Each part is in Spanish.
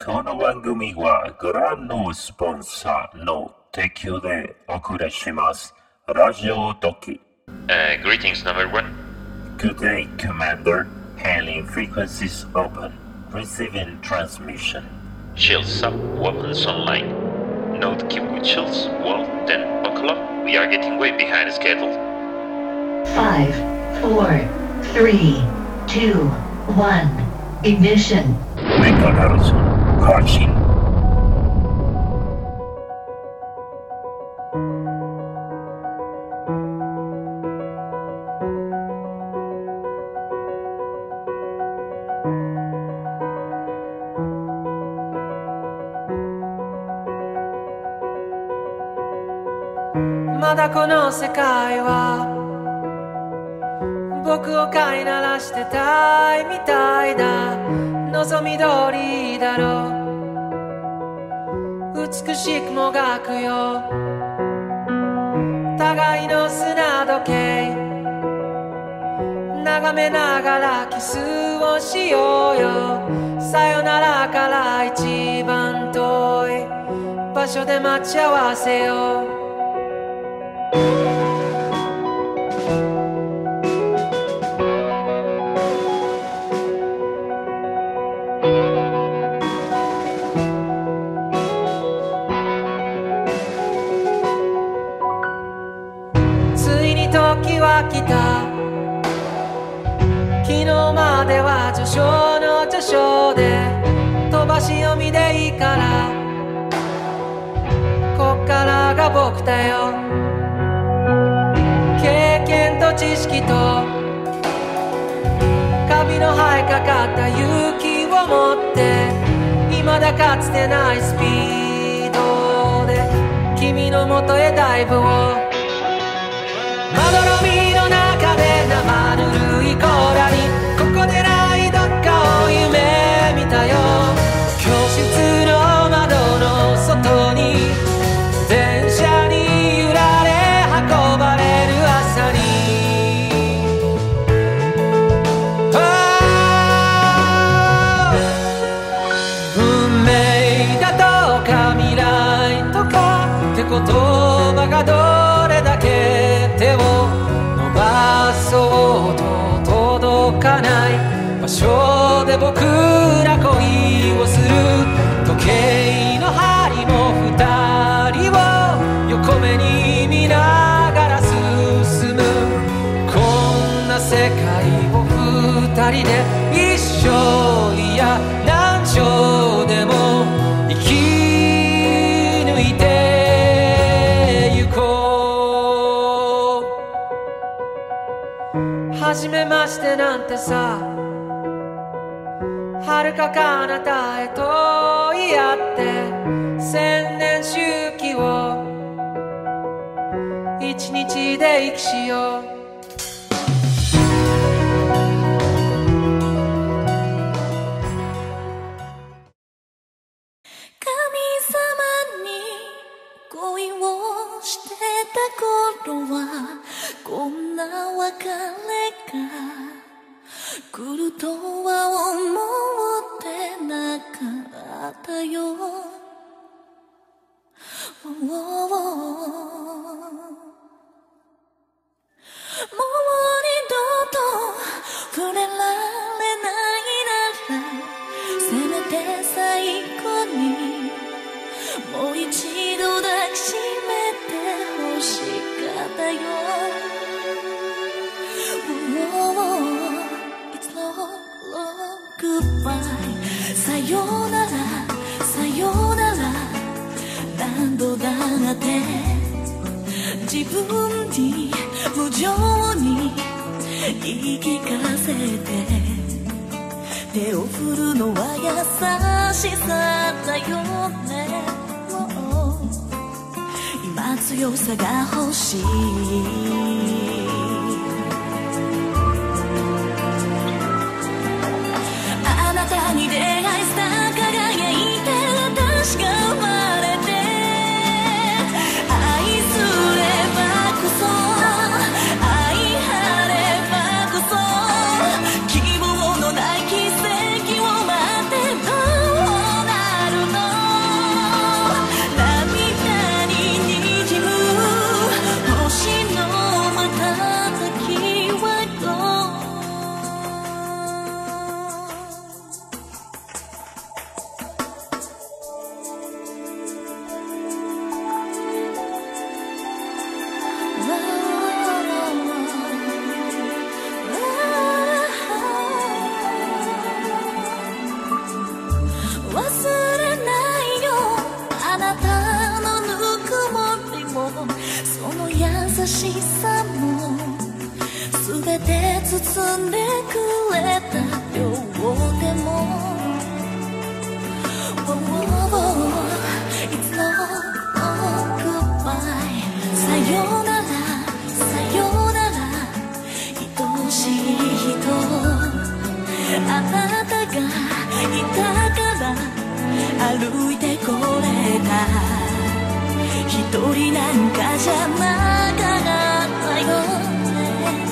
この番組はご覧のスポンサーの提供でお送りします。ラジオドキ。 Greetings, number one. Good day, Commander. Hailing frequencies open. Receiving transmission. Shields up, weapons online. Note keep with shields. Well, then buckle up. We are getting way behind schedule. 5, 4, 3, 2, 1. Ignition. Megagarrison. Caution. "まだこの世界は僕を飼いならしてたいみたいだ」「望み通りだろう美しくもがくよ」「互いの砂時計眺めながらキスをしようよ」「さよならから一番遠い場所で待ち合わせよう」時は来た昨日までは序章の序章で飛ばし読みでいいからこっからが僕だよ経験と知識とカビの生えかかった勇気を持って未だかつてないスピードで君の元へダイブをまどろみの中で生ぬるい甲羅にここでないどっかを夢見たよ教室の窓の外に電車に揺られ運ばれる朝に運命だとか未来とかって言葉がどれだけ手を伸ばそうと届かない場所で僕ら恋をする時計の針も二人を横目に見ながら進むこんな世界を二人で一生いや何生でも生き抜いてゆこう初めましてなんてさ遥か彼方へと言い合って千年周期を一日で生きしよう神様に恋をしてた頃はこんな別れが来るとは思ってなかったよ、もう二度と触れられないならせめて最後にもう一度抱きしめて欲しかったよ、It's long goodbye さよならさよなら何度だって自分に無情に言い聞かせて手を振るのは優しさだよね、もう今強さが欲しいあなたに出会いした輝いて私が生まれて愛すればこそ愛あればこそ希望のない奇跡を待ってどうなしさも全て包んでくれたようでも It's no goodbye さよならさよなら愛しい人あなたがいたから歩いてこれた一人なんかじゃなかったよね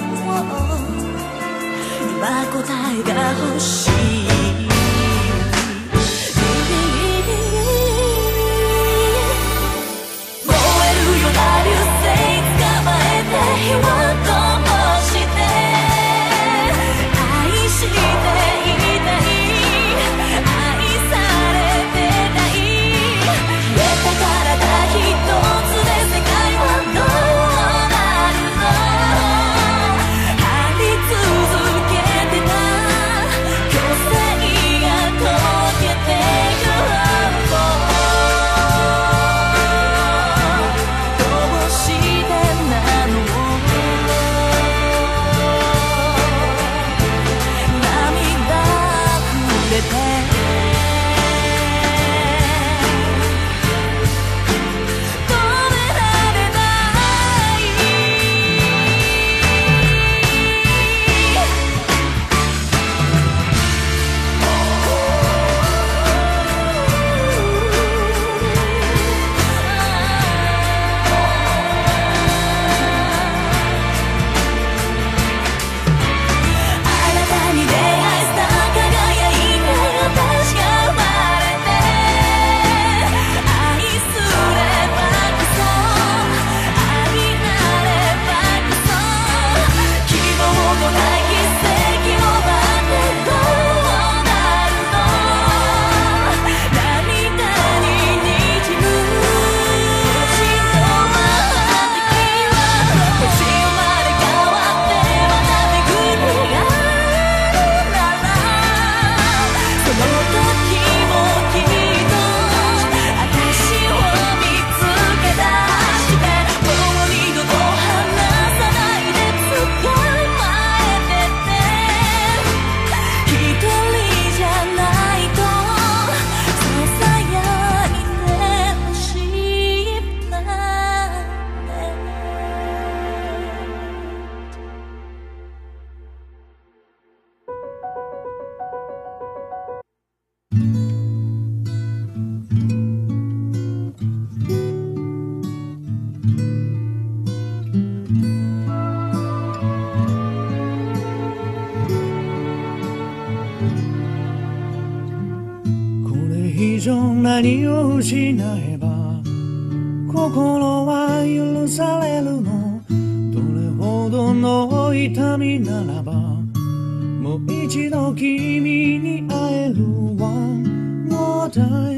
今答えが欲しい燃えるような流星捕まえて火を灯して愛していたい愛されてたい消えた体一つで世界はどうなるの張り続けてた虚勢が溶けてゆくどうしてなの涙溢れて何を失えば心は許されるのどれほどの痛みならばもう一度君に会える One more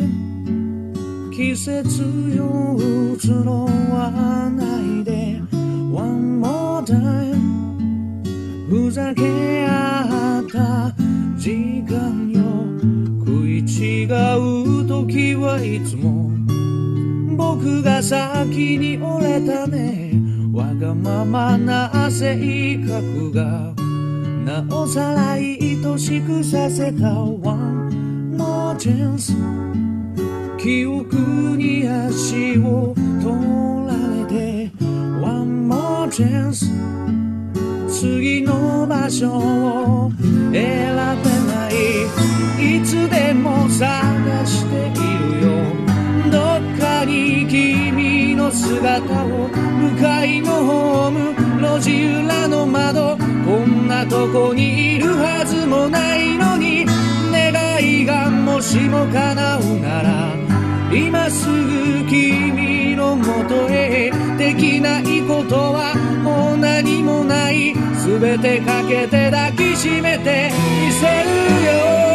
time 季節よ移ろわないで One more time ふざけ合った時間よ食い違う時はいつも僕が先に折れたねわがままな性格がなおさら愛しくさせた One more chance 記憶に足を取られて One more chance 次の場所を選べないいつでも探しているよどっかに君の姿を向かいのホーム路地裏の窓こんなとこにいるはずもないのに願いがもしも叶うなら今すぐ君のもとへできないことはもう何もない全てかけて抱きしめてみせるよ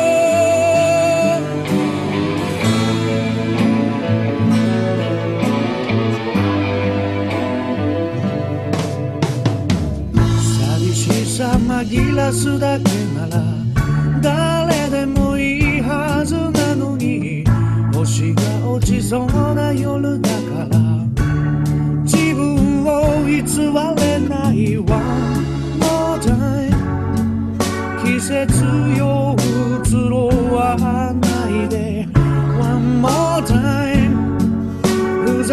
紛らすだけなら誰でもいいはずなのに星が落ちそうな夜だから自分を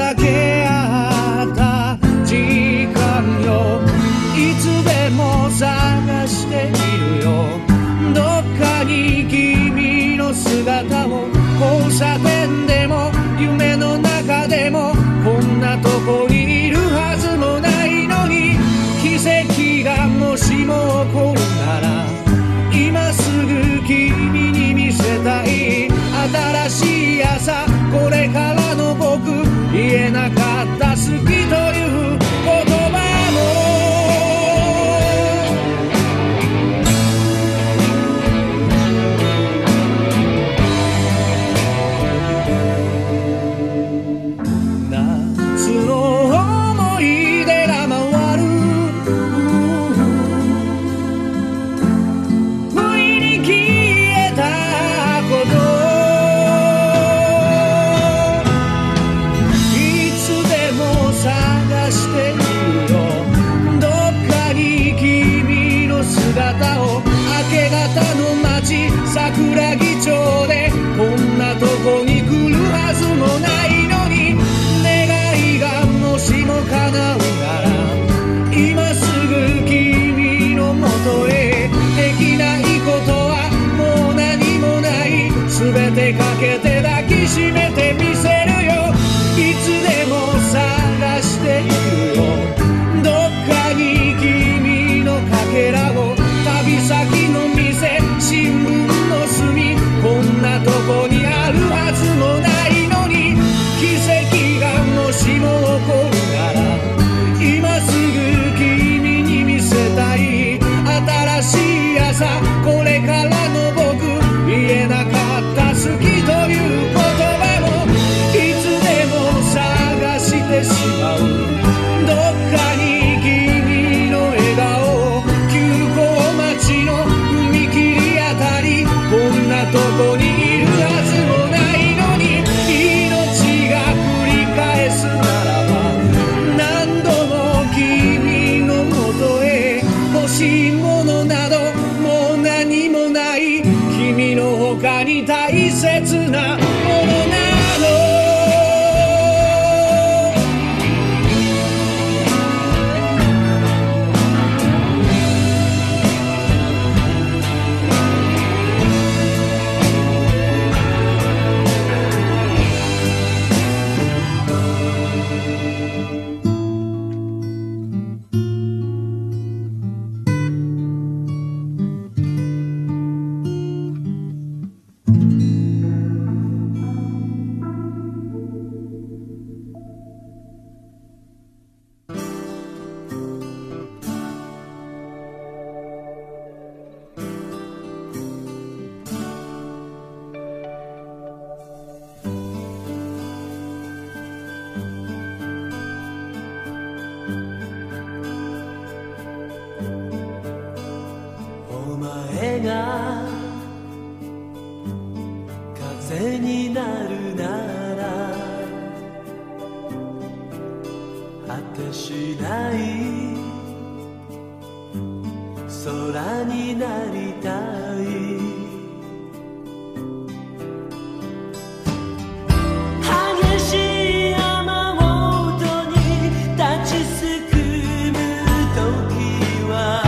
分け合った時間よ、いつでも探しているよ、どっかに君の姿を、交差点でも夢の中でも、こんなとこにいるはずもないのに、奇跡がもしも起こるなら、今すぐ君に見せたい新しい朝、これからの僕、言えなかった好きという言葉桜木町で、こんなとこに来るはずもないのに、願いがもしも叶うなら、今すぐ君のもとへ、できないことはもう何もない、全てかけて抱きしめてみせるよ、いつでも探しているよ、どっかに君のかけらを、旅先の店、新聞の隅、こんなとこにあるはずもないのに、奇跡がもしも起こるなら、今すぐ君に見せたい新しい朝、これからの僕、言えなかった好きという言葉も、いつでも探してしまう、どっかに君の笑顔、急行待ちの踏切あたり、こんなとこにいるはずもないのに、命が繰り返すならば、何度も君のもとへ、欲しいものなどもう何もない、君の他に大切なものなの。 風になるなら果てしない空になりたい激しい雨音に立ちすくむ時は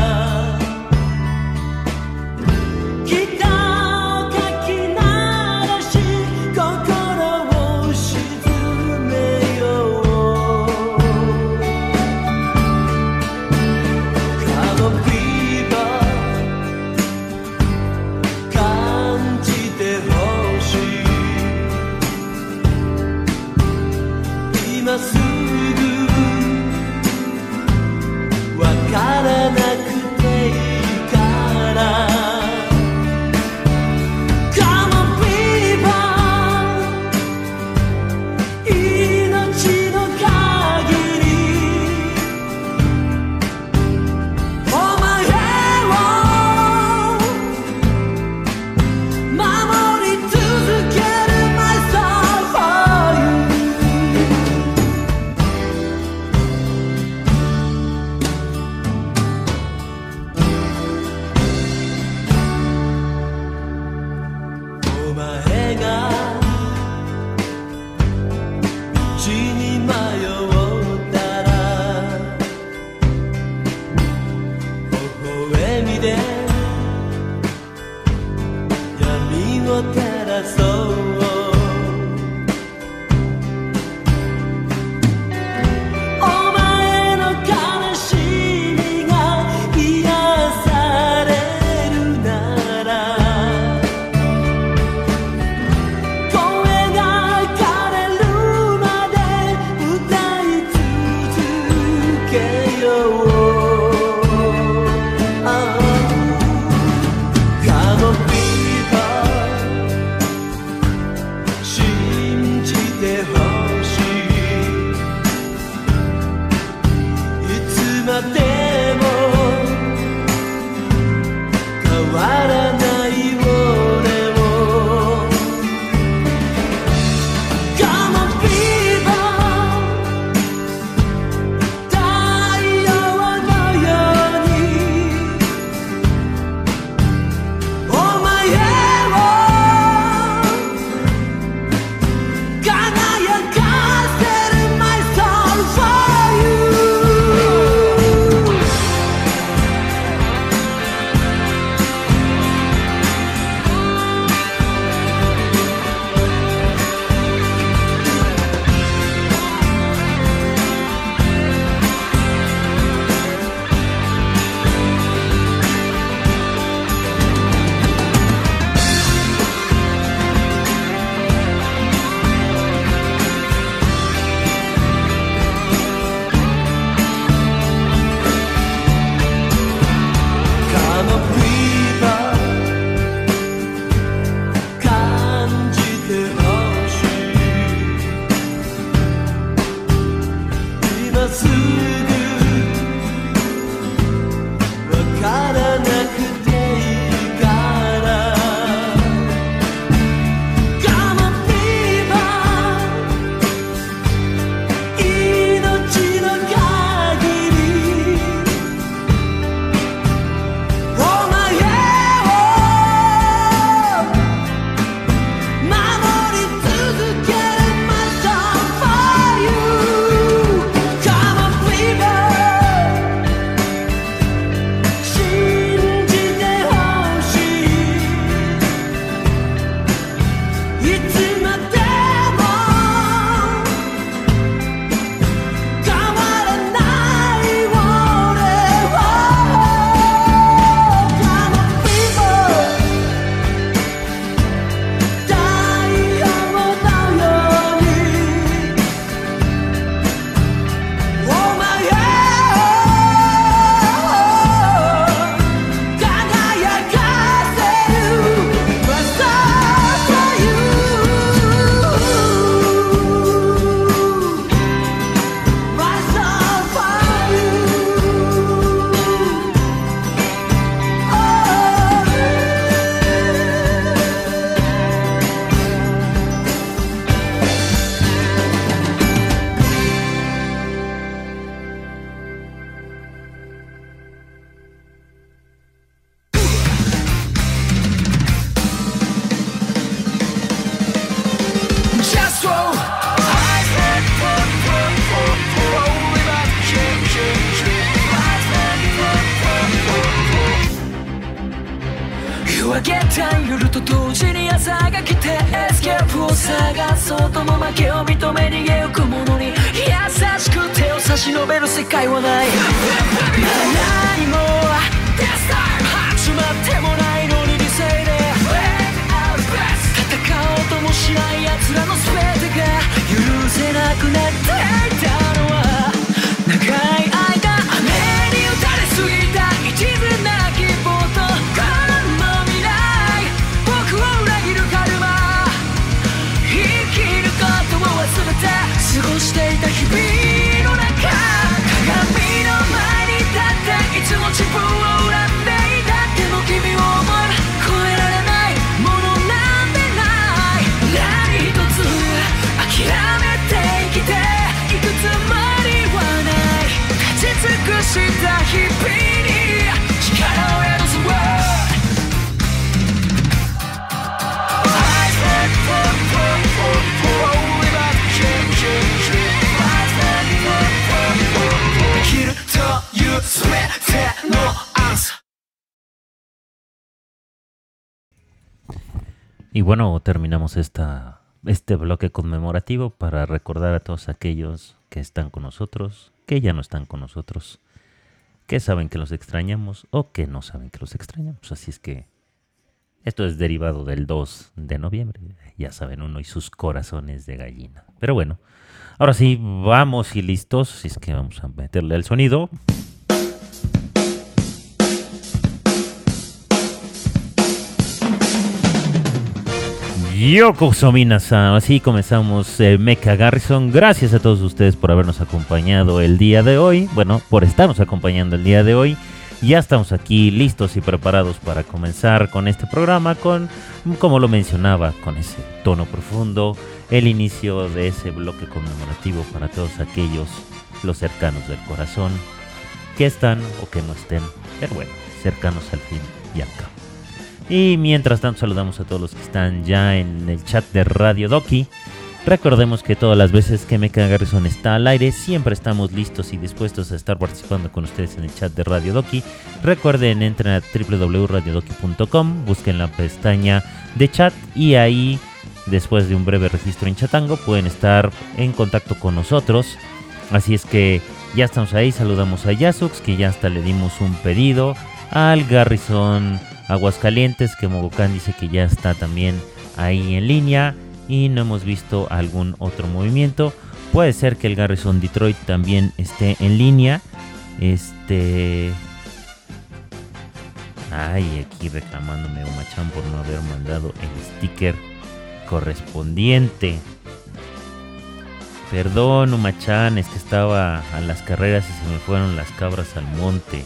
タイ夜と同時に朝が来てエスケープを探そうとも負けを認め逃げゆく者に優しく手を差し伸べる世界はない何も始まってもないのに理性で戦おうともしない奴らの全てが許せなくなっていたのは長い間雨に打たれすぎた一途な希望とこの未来僕を裏切るカルマ生きることを忘れて過ごしていた日々の中鏡の前に立っていつも自分を恨んでいたでも君を思い超えられないものなんてない何一つ諦めて生きていくつもりはない立ち尽くした日々に力を宿す Y bueno, terminamos este bloque conmemorativo para recordar a todos aquellos que están con nosotros, que ya no están con nosotros, que saben que los extrañamos o que no saben que los extrañamos. Así es que esto es derivado del 2 de noviembre. Ya saben, uno y sus corazones de gallina. Pero bueno, ahora sí, vamos y listos. Así es que vamos a meterle el sonido. Yoko Somina-san, así comenzamos Mecha Garrison. Gracias a todos ustedes por habernos acompañado el día de hoy. Bueno, por estarnos acompañando el día de hoy. Ya estamos aquí listos y preparados para comenzar con este programa con, como lo mencionaba, con ese tono profundo, el inicio de ese bloque conmemorativo para todos aquellos, los cercanos del corazón, que están o que no estén, pero bueno, cercanos al fin y al cabo. Y mientras tanto saludamos a todos los que están ya en el chat de Radio Doki. Recordemos que todas las veces que Mecha Garrison está al aire, siempre estamos listos y dispuestos a estar participando con ustedes en el chat de Radio Doki. Recuerden, entren a www.radiodoki.com, busquen la pestaña de chat y ahí, después de un breve registro en Chatango, pueden estar en contacto con nosotros. Así es que ya estamos ahí, saludamos a Yasux, que ya hasta le dimos un pedido, al Garrison Aguascalientes, que Mogocan dice que ya está también ahí en línea y no hemos visto algún otro movimiento. Puede ser que el Garrison Detroit también esté en línea. Ay, aquí reclamándome Umachan por no haber mandado el sticker correspondiente. Perdón, Umachan, es que estaba a las carreras y se me fueron las cabras al monte.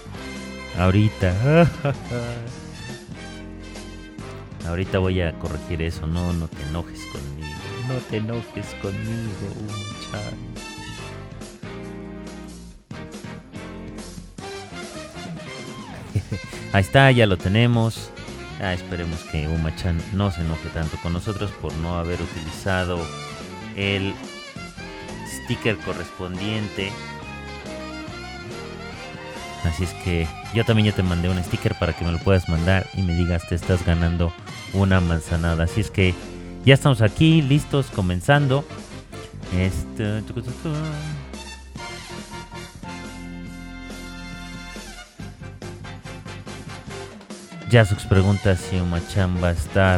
Ahorita voy a corregir eso. No te enojes conmigo. No te enojes conmigo, Umachan. Ahí está, ya lo tenemos. Esperemos que Umachan no se enoje tanto con nosotros por no haber utilizado el sticker correspondiente. Así es que yo también ya te mandé un sticker para que me lo puedas mandar y me digas te estás ganando una manzanada. Así es que ya estamos aquí, listos, comenzando. Yasux pregunta si Umachan va a estar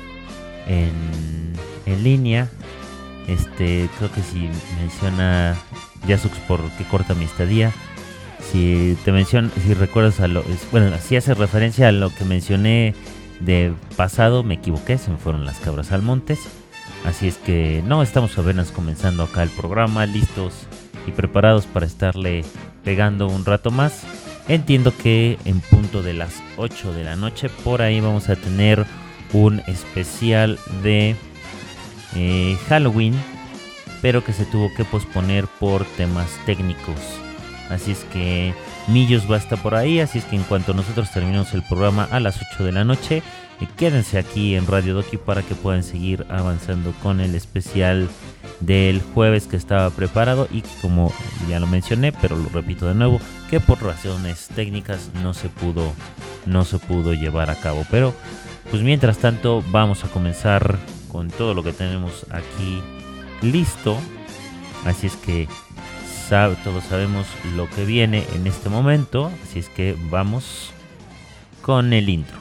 en línea. Creo que si menciona Yasux por qué corta mi estadía. Si recuerdas si hace referencia a lo que mencioné de pasado, me equivoqué, se me fueron las cabras al montes. Así es que no, estamos apenas comenzando acá el programa, listos y preparados para estarle pegando un rato más. Entiendo que en punto de las 8 de la noche, por ahí vamos a tener un especial de Halloween, pero que se tuvo que posponer por temas técnicos. Así es que Millos va a estar por ahí, así es que en cuanto nosotros terminemos el programa a las 8 de la noche, quédense aquí en Radio Doki para que puedan seguir avanzando con el especial del jueves que estaba preparado y que, como ya lo mencioné, pero lo repito de nuevo, que por razones técnicas no se pudo llevar a cabo. Pero pues mientras tanto vamos a comenzar con todo lo que tenemos aquí listo. Así es que todos sabemos lo que viene en este momento. Así es que vamos con el intro.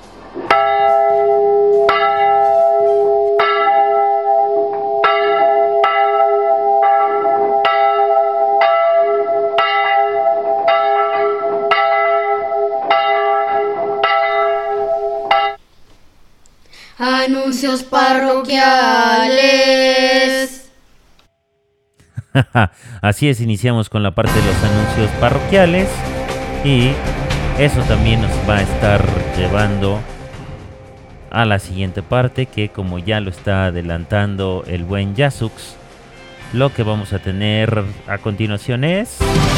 Anuncios parroquiales. Así es, iniciamos con la parte de los anuncios parroquiales y eso también nos va a estar llevando a la siguiente parte, que como ya lo está adelantando el buen Yasux, lo que vamos a tener a continuación es...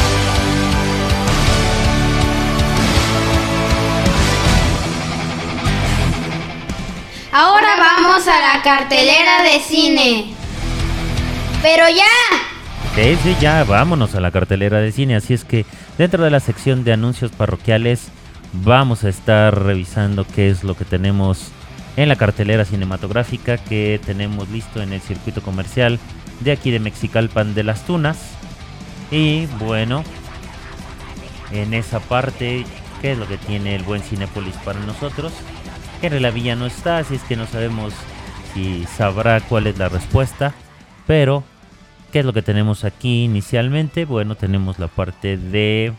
Ahora vamos a la cartelera de cine. ¡Pero ya! Sí, ya vámonos a la cartelera de cine. Así es que dentro de la sección de anuncios parroquiales vamos a estar revisando qué es lo que tenemos en la cartelera cinematográfica que tenemos listo en el circuito comercial de aquí de Mexicalpan de las Tunas. Y bueno, en esa parte, ¿qué es lo que tiene el buen Cinépolis para nosotros? Henry Lavilla no está, así es que no sabemos si sabrá cuál es la respuesta. Pero, ¿qué es lo que tenemos aquí inicialmente? Bueno, tenemos la parte de...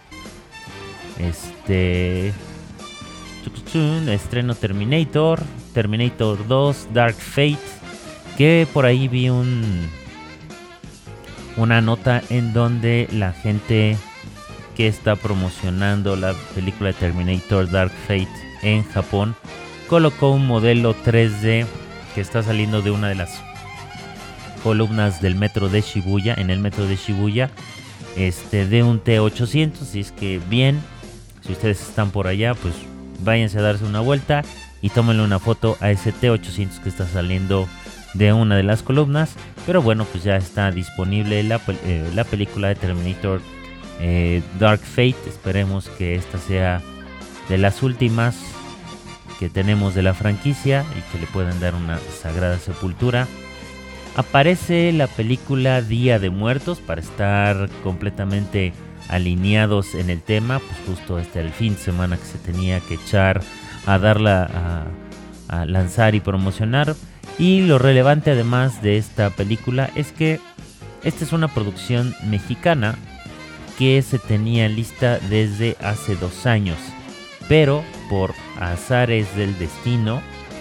estreno Terminator 2, Dark Fate. Que por ahí vi una nota en donde la gente que está promocionando la película de Terminator Dark Fate en Japón colocó un modelo 3D que está saliendo de una de las columnas del metro de Shibuya, en el metro de Shibuya, de un T800. Y es que bien, si ustedes están por allá, pues váyanse a darse una vuelta y tómenle una foto a ese T800 que está saliendo de una de las columnas. Pero bueno, pues ya está disponible la película de Terminator Dark Fate. Esperemos que esta sea de las últimas que tenemos de la franquicia y que le puedan dar una sagrada sepultura. Aparece la película Día de Muertos para estar completamente alineados en el tema, pues justo el fin de semana que se tenía que echar a darla a lanzar y promocionar. Y lo relevante además de esta película es que esta es una producción mexicana que se tenía lista desde hace 2 años, pero por azares del destino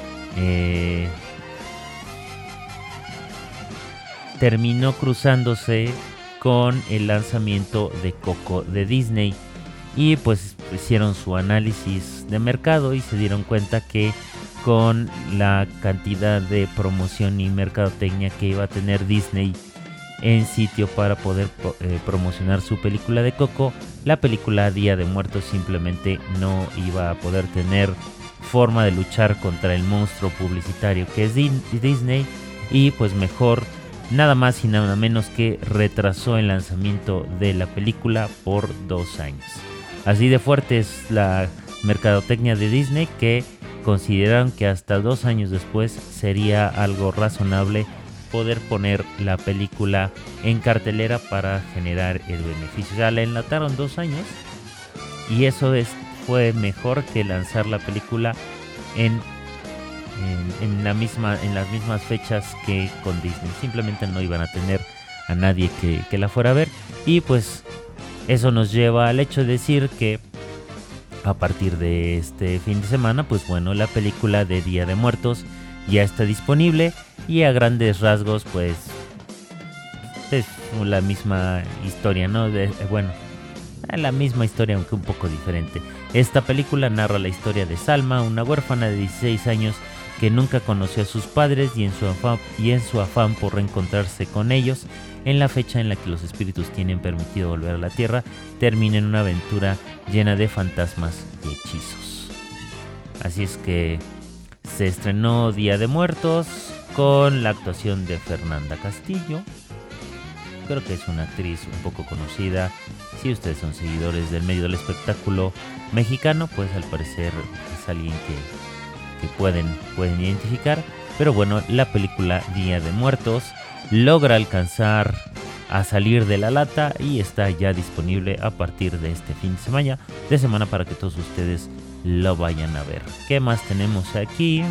terminó cruzándose con el lanzamiento de Coco de Disney. Y pues hicieron su análisis de mercado y se dieron cuenta que con la cantidad de promoción y mercadotecnia que iba a tener Disney en sitio para poder promocionar su película de Coco, la película Día de Muertos simplemente no iba a poder tener forma de luchar contra el monstruo publicitario que es Disney. Y pues mejor, nada más y nada menos que retrasó el lanzamiento de la película por 2 años. Así de fuerte es la mercadotecnia de Disney que consideraron que hasta 2 años después sería algo razonable poder poner la película en cartelera para generar el beneficio. Ya la enlataron 2 años y eso fue mejor que lanzar la película en las mismas fechas que con Disney. Simplemente no iban a tener a nadie que la fuera a ver. Y pues eso nos lleva al hecho de decir que a partir de este fin de semana, pues bueno, la película de Día de Muertos ya está disponible y a grandes rasgos pues es la misma historia, ¿no? La misma historia, aunque un poco diferente. Esta película narra la historia de Salma, una huérfana de 16 años que nunca conoció a sus padres y en su afán por reencontrarse con ellos en la fecha en la que los espíritus tienen permitido volver a la tierra, termina en una aventura llena de fantasmas y hechizos. Así es que se estrenó Día de Muertos con la actuación de Fernanda Castillo. Creo que es una actriz un poco conocida. Si ustedes son seguidores del medio del espectáculo mexicano, pues al parecer es alguien que pueden identificar. Pero bueno, la película Día de Muertos logra alcanzar a salir de la lata y está ya disponible a partir de este fin de semana para que todos ustedes lo vayan a ver. ¿Qué más tenemos aquí?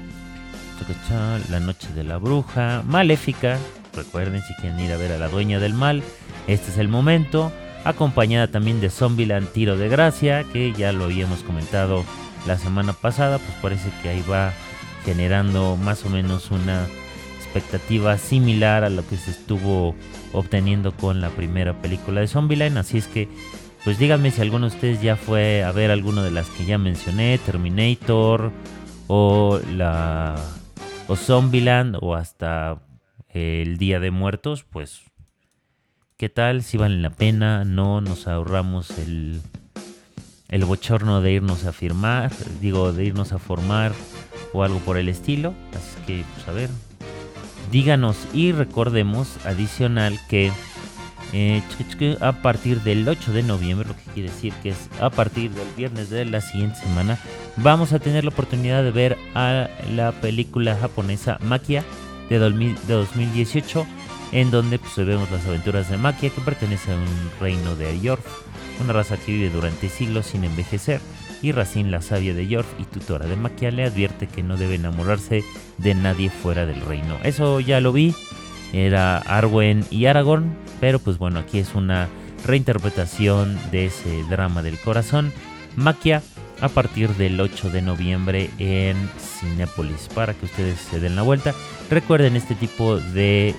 La Noche de la Bruja, Maléfica. Recuerden, si quieren ir a ver a la Dueña del Mal, este es el momento. Acompañada también de Zombieland Tiro de Gracia, que ya lo habíamos comentado la semana pasada. Pues parece que ahí va generando más o menos una expectativa similar a lo que se estuvo obteniendo con la primera película de Zombieland. Así es que, pues díganme si alguno de ustedes ya fue a ver alguna de las que ya mencioné, Terminator o Zombieland o hasta el Día de Muertos. Pues, ¿qué tal? Si valen la pena, no nos ahorramos el bochorno de irnos a de irnos a formar o algo por el estilo. Así que, pues a ver, díganos y recordemos adicional que a partir del 8 de noviembre, lo que quiere decir que es a partir del viernes de la siguiente semana, vamos a tener la oportunidad de ver a la película japonesa Maquia de 2018, en donde pues vemos las aventuras de Maquia, que pertenece a un reino de Yorf, una raza que vive durante siglos sin envejecer, y Racine, la sabia de Yorf y tutora de Maquia, le advierte que no debe enamorarse de nadie fuera del reino. Eso ya lo vi, era Arwen y Aragorn, pero pues bueno, aquí es una reinterpretación de ese drama del corazón, Maquia, a partir del 8 de noviembre en Cinépolis, para que ustedes se den la vuelta. Recuerden, este tipo de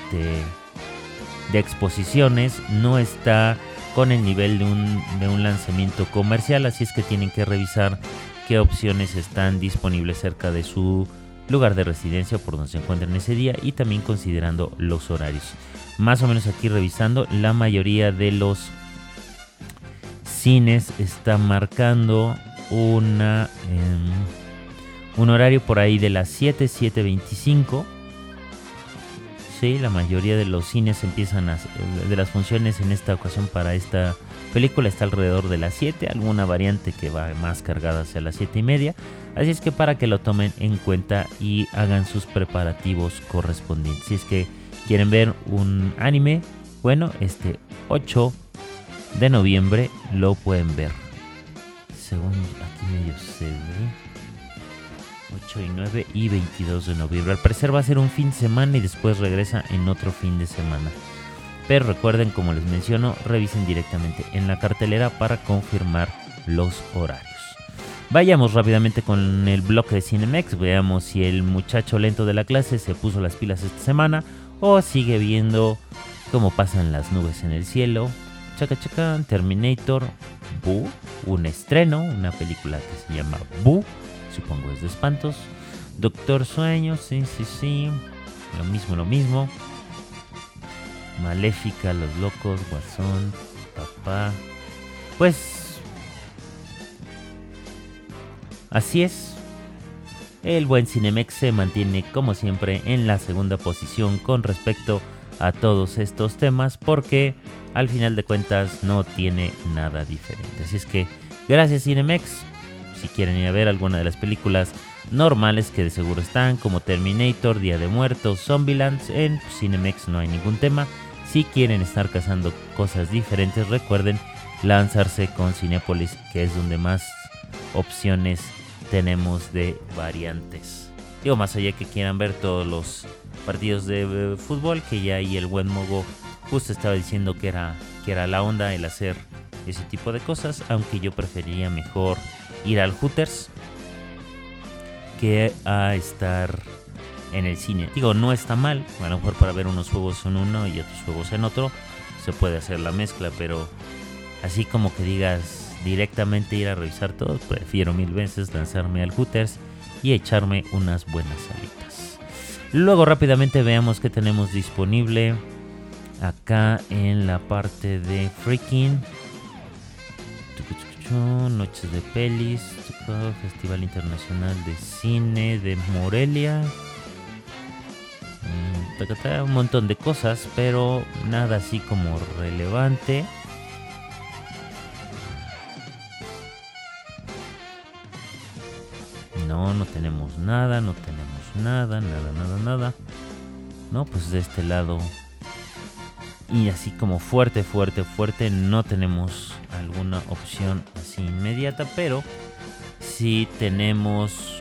exposiciones no está con el nivel de un lanzamiento comercial, así es que tienen que revisar qué opciones están disponibles cerca de su lugar de residencia, por donde se encuentran ese día, y también considerando los horarios. Más o menos aquí revisando, la mayoría de los cines está marcando un horario por ahí de las 7:25. Sí, la mayoría de los cines de las funciones en esta ocasión para esta película está alrededor de las 7, alguna variante que va más cargada hacia las 7:30. Así es que para que lo tomen en cuenta y hagan sus preparativos correspondientes. Si es que quieren ver un anime, bueno, este 8 de noviembre lo pueden ver. Según aquí medio se ve, 8 y 9 y 22 de noviembre. Al parecer va a ser un fin de semana y después regresa en otro fin de semana. Pero recuerden, como les menciono, revisen directamente en la cartelera para confirmar los horarios. Vayamos rápidamente con el bloque de Cinemex. Veamos si el muchacho lento de la clase se puso las pilas esta semana o sigue viendo cómo pasan las nubes en el cielo. Chaca chaca, Terminator, Boo, un estreno, una película que se llama Boo, supongo es de espantos. Doctor Sueño, sí, lo mismo. Maléfica, Los Locos, Guasón, Papá. Pues así es. El buen Cinemex se mantiene como siempre en la segunda posición con respecto a todos estos temas, porque al final de cuentas no tiene nada diferente. Así es que gracias Cinemex. Si quieren ir a ver alguna de las películas normales que de seguro están, como Terminator, Día de Muertos, Zombieland, en Cinemex no hay ningún tema. Si quieren estar cazando cosas diferentes, recuerden lanzarse con Cinépolis, que es donde más opciones tenemos de variantes. Digo, más allá que quieran ver todos los partidos de fútbol, que ya ahí el buen Mogo justo estaba diciendo que era la onda el hacer ese tipo de cosas, aunque yo preferiría mejor ir al Hooters que a estar en el cine. Digo, no está mal, a lo mejor para ver unos juegos en uno y otros juegos en otro, se puede hacer la mezcla, pero así como que digas directamente ir a revisar todo, prefiero 1000 veces lanzarme al Hooters y echarme unas buenas salitas. Luego rápidamente veamos qué tenemos disponible acá en la parte de Freaking. Noches de pelis, Festival Internacional de Cine de Morelia, un montón de cosas, pero nada así como relevante. No tenemos nada, nada. No, pues de este lado. Y así como fuerte, no tenemos alguna opción así inmediata, pero sí tenemos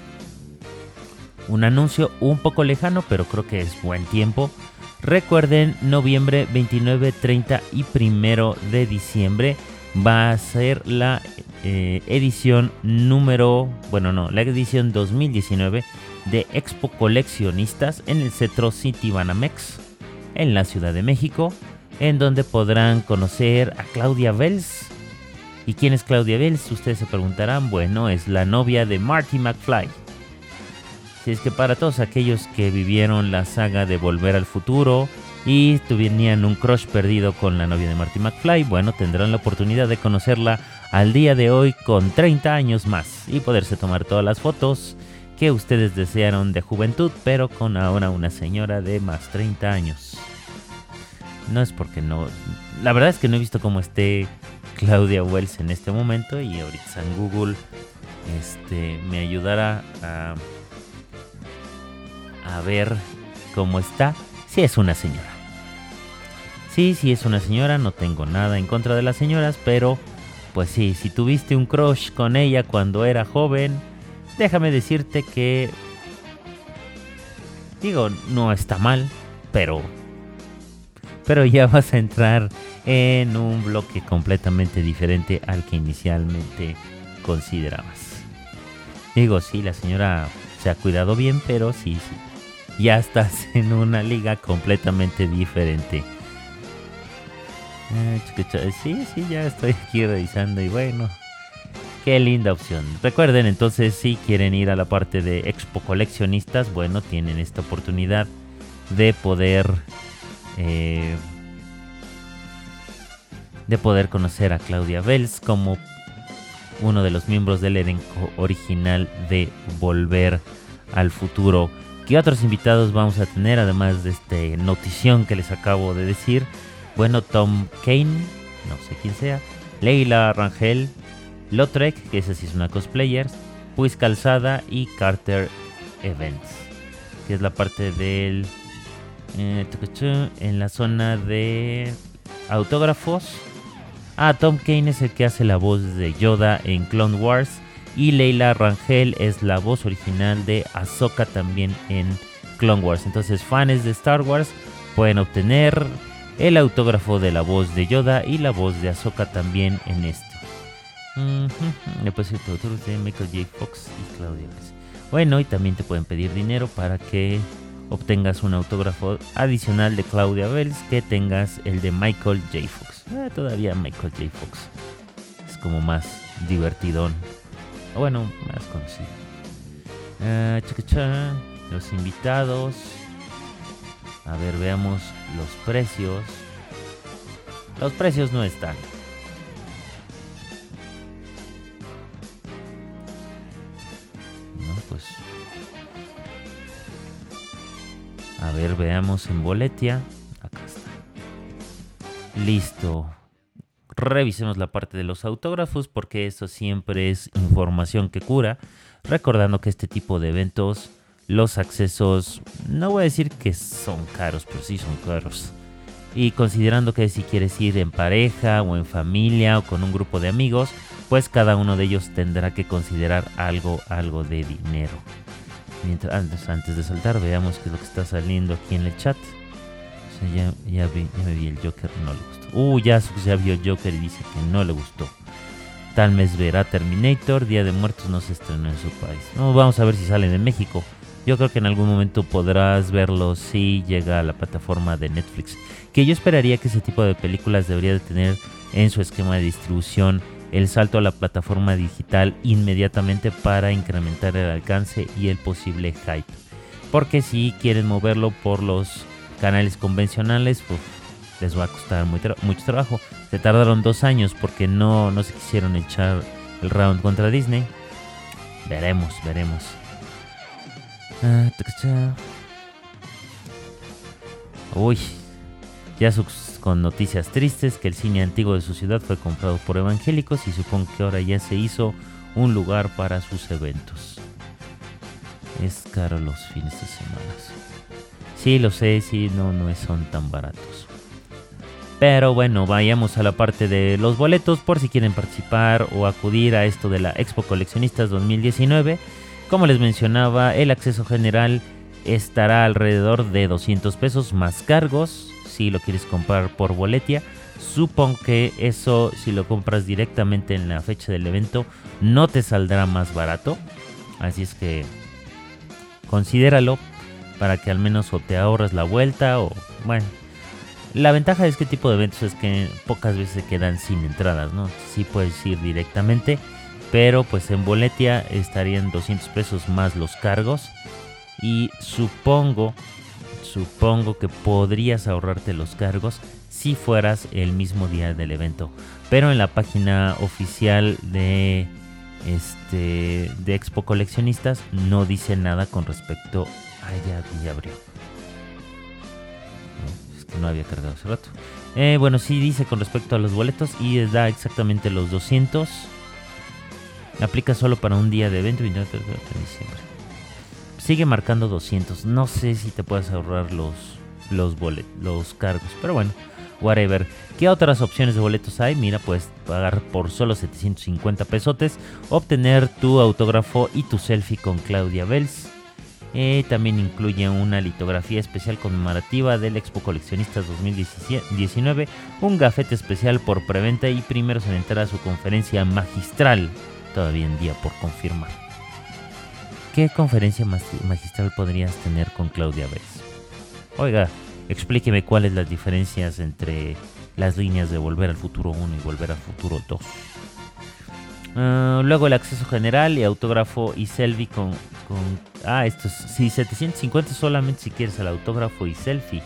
un anuncio un poco lejano, pero creo que es buen tiempo. Recuerden, noviembre 29, 30 y 1 de diciembre va a ser la edición la edición 2019 de Expo Coleccionistas en el Centro City Banamex en la Ciudad de México, en donde podrán conocer a Claudia Wells. ¿Y quién es Claudia Wells? Ustedes se preguntarán. Bueno, es la novia de Marty McFly. Si es que para todos aquellos que vivieron la saga de Volver al Futuro y tenían un crush perdido con la novia de Marty McFly, bueno, tendrán la oportunidad de conocerla al día de hoy con 30 años más y poderse tomar todas las fotos que ustedes desearon de juventud, pero con ahora una señora de más 30 años. No es porque no... La verdad es que no he visto cómo esté Claudia Wells en este momento, y ahorita en Google me ayudará a ver cómo está. Si es una señora. Sí, es una señora. No tengo nada en contra de las señoras, pero pues sí, si tuviste un crush con ella cuando era joven, déjame decirte que, no está mal, pero ya vas a entrar en un bloque completamente diferente al que inicialmente considerabas. Sí, la señora se ha cuidado bien, pero sí, ya estás en una liga completamente diferente. Sí, ya estoy aquí revisando y bueno, qué linda opción. Recuerden entonces, si quieren ir a la parte de Expo Coleccionistas, bueno, tienen esta oportunidad de poder conocer a Claudia Wells como uno de los miembros del elenco original de Volver al Futuro. ¿Qué otros invitados vamos a tener además de este notición que les acabo de decir? Bueno, Tom Kane, no sé quién sea, Leila Rangel, Lautrec, que esa sí es una cosplayer, Puis Calzada y Carter Events, que es la parte del en la zona de autógrafos. Tom Kane es el que hace la voz de Yoda en Clone Wars, y Leila Rangel es la voz original de Ahsoka también en Clone Wars. Entonces, fans de Star Wars pueden obtener el autógrafo de la voz de Yoda y la voz de Ahsoka también en este. Después de Michael J. Fox y Claudia Wells. Bueno, y también te pueden pedir dinero para que obtengas un autógrafo adicional de Claudia Wells, que tengas el de Michael J. Fox. Todavía Michael J. Fox es como más divertidón. Bueno, más conocido. Los invitados. A ver, veamos los precios. Los precios no están. No, pues. A ver, veamos en Boletia. Acá está. Listo. Revisemos la parte de los autógrafos, porque eso siempre es información que cura. Recordando que este tipo de eventos, los accesos, no voy a decir que son caros, pero sí son caros. Y considerando que si quieres ir en pareja o en familia o con un grupo de amigos, pues cada uno de ellos tendrá que considerar algo de dinero. Antes de saltar, veamos qué es lo que está saliendo aquí en el chat. O sea, ya me vi el Joker, no le gustó. Ya vio el Joker y dice que no le gustó. Tal mes verá Terminator. Día de Muertos no se estrenó en su país. No, vamos a ver si sale de México. Yo creo que en algún momento podrás verlo si llega a la plataforma de Netflix. Que yo esperaría que ese tipo de películas debería de tener en su esquema de distribución el salto a la plataforma digital inmediatamente para incrementar el alcance y el posible hype. Porque si quieren moverlo por los canales convencionales, pues les va a costar mucho trabajo. Se tardaron 2 años porque no se quisieron echar el round contra Disney. Veremos. Uy, ya con noticias tristes, que el cine antiguo de su ciudad fue comprado por evangélicos y supongo que ahora ya se hizo un lugar para sus eventos. Es caro los fines de semana. Sí, lo sé, sí, no son tan baratos. Pero bueno, vayamos a la parte de los boletos por si quieren participar o acudir a esto de la Expo Coleccionistas 2019. Como les mencionaba, el acceso general estará alrededor de 200 pesos más cargos si lo quieres comprar por boletia. Supongo que eso, si lo compras directamente en la fecha del evento, no te saldrá más barato. Así es que considéralo para que al menos o te ahorres la vuelta o bueno. La ventaja de este tipo de eventos es que pocas veces se quedan sin entradas, ¿no? Sí puedes ir directamente, pero pues en boletia estarían 200 pesos más los cargos. Y supongo que podrías ahorrarte los cargos si fueras el mismo día del evento. Pero en la página oficial de Expo Coleccionistas no dice nada con respecto a ya abrió. Es que no había cargado hace rato. Bueno, sí dice con respecto a los boletos y da exactamente los 200. Aplica solo para un día de evento, 29 de diciembre. Sigue marcando 200. No sé si te puedes ahorrar los cargos, pero bueno, whatever. ¿Qué otras opciones de boletos hay? Mira, puedes pagar por solo 750 pesotes, obtener tu autógrafo y tu selfie con Claudia Bells. También incluye una litografía especial conmemorativa del Expo Coleccionistas 2019, un gafete especial por preventa y primeros en entrar a su conferencia magistral, todavía en día por confirmar. ¿Qué conferencia magistral podrías tener con Claudia Bells? Oiga, explíqueme cuáles las diferencias entre las líneas de Volver al Futuro 1 y Volver al Futuro 2. Luego el acceso general y autógrafo y selfie con esto es, sí, 750 solamente si quieres el autógrafo y selfie.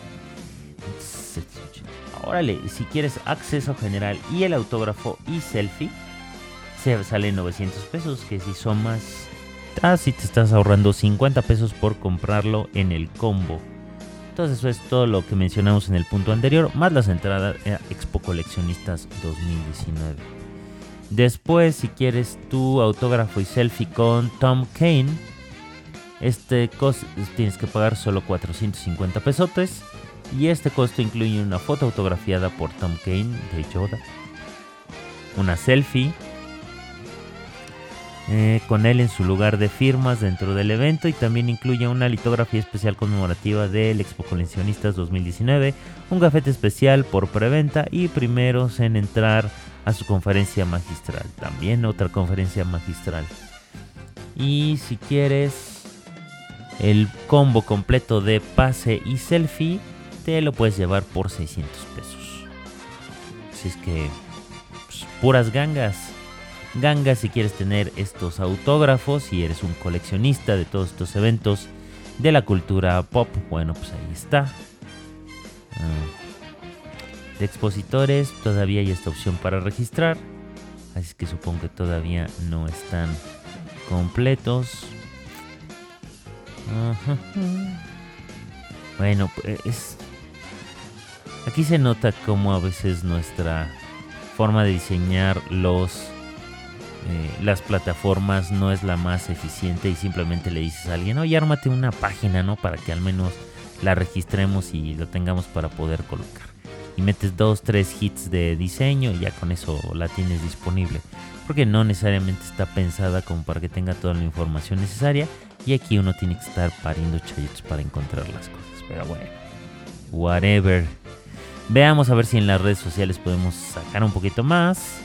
Órale, si quieres acceso general y el autógrafo y selfie, se sale 900 pesos, que si son más... si te estás ahorrando 50 pesos por comprarlo en el combo. Entonces eso es todo lo que mencionamos en el punto anterior, más las entradas a Expo Coleccionistas 2019. Después, si quieres tu autógrafo y selfie con Tom Kane, tienes que pagar solo 450 pesotes. Y este costo incluye una foto autografiada por Tom Kane de Yoda, una selfie con él en su lugar de firmas dentro del evento, y también incluye una litografía especial conmemorativa del Expo Coleccionistas 2019, un gafete especial por preventa y primeros en entrar a su conferencia magistral. También otra conferencia magistral. Y si quieres el combo completo de pase y selfie, te lo puedes llevar por 600 pesos. Así es que pues, puras gangas si quieres tener estos autógrafos, si eres un coleccionista de todos estos eventos de la cultura pop. Bueno, pues ahí está. De expositores todavía hay esta opción para registrar, así que supongo que todavía no están completos. Bueno, pues aquí se nota cómo a veces nuestra forma de diseñar las plataformas no es la más eficiente, y simplemente le dices a alguien, oye, ármate una página, ¿no? Para que al menos la registremos y lo tengamos para poder colocar. Y metes 2-3 hits de diseño y ya con eso la tienes disponible. Porque no necesariamente está pensada como para que tenga toda la información necesaria. Y aquí uno tiene que estar pariendo chayotes para encontrar las cosas. Pero bueno, whatever. Veamos a ver si en las redes sociales podemos sacar un poquito más.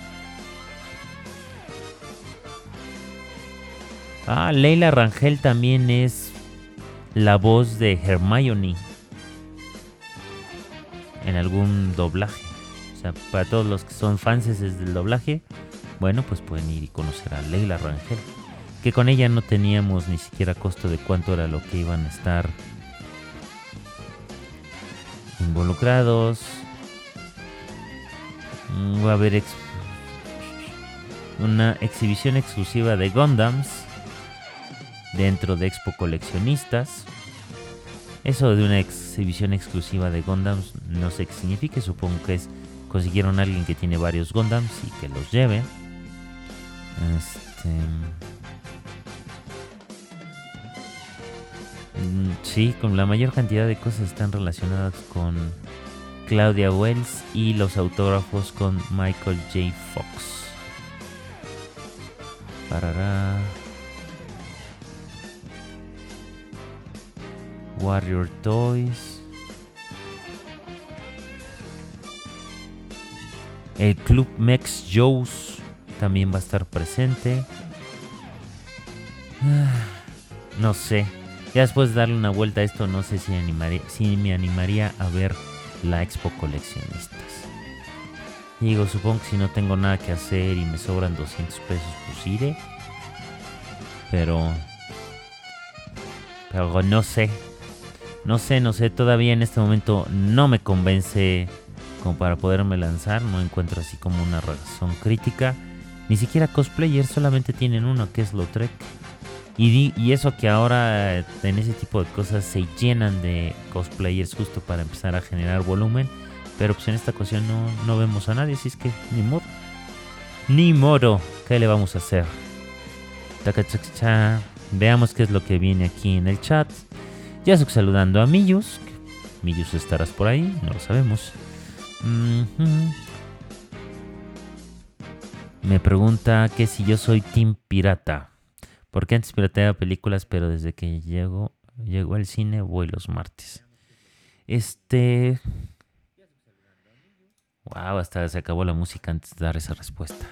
Leila Rangel también es la voz de Hermione en algún doblaje. O sea, para todos los que son fans del doblaje, bueno, pues pueden ir y conocer a Leila Rangel, que con ella no teníamos ni siquiera costo de cuánto era lo que iban a estar involucrados. Va a haber una exhibición exclusiva de Gundams dentro de Expo Coleccionistas. Eso de una exhibición exclusiva de Gundams no sé qué significa. Supongo que es consiguieron a alguien que tiene varios Gundams y que los lleve. Sí, con la mayor cantidad de cosas están relacionadas con Claudia Wells y los autógrafos con Michael J. Fox. Parará. Warrior Toys. El Club Mex Joe's también va a estar presente. No sé. Ya después de darle una vuelta a esto, no sé si me animaría a ver la Expo Coleccionistas. Digo, supongo que si no tengo nada que hacer y me sobran 200 pesos, pues iré. Pero no sé. No sé, todavía en este momento no me convence como para poderme lanzar. No encuentro así como una razón crítica. Ni siquiera cosplayers, solamente tienen uno, que es Lautrec. Y eso que ahora en ese tipo de cosas se llenan de cosplayers justo para empezar a generar volumen. Pero pues en esta ocasión no vemos a nadie, así es que ni modo. Ni modo, ¿qué le vamos a hacer? Veamos qué es lo que viene aquí en el chat. Ya estoy saludando a Millus. Millus, estarás por ahí, no lo sabemos. Me pregunta que si yo soy Team Pirata. Porque antes pirateaba películas, pero desde que llegó al cine voy los martes. Wow, hasta se acabó la música antes de dar esa respuesta.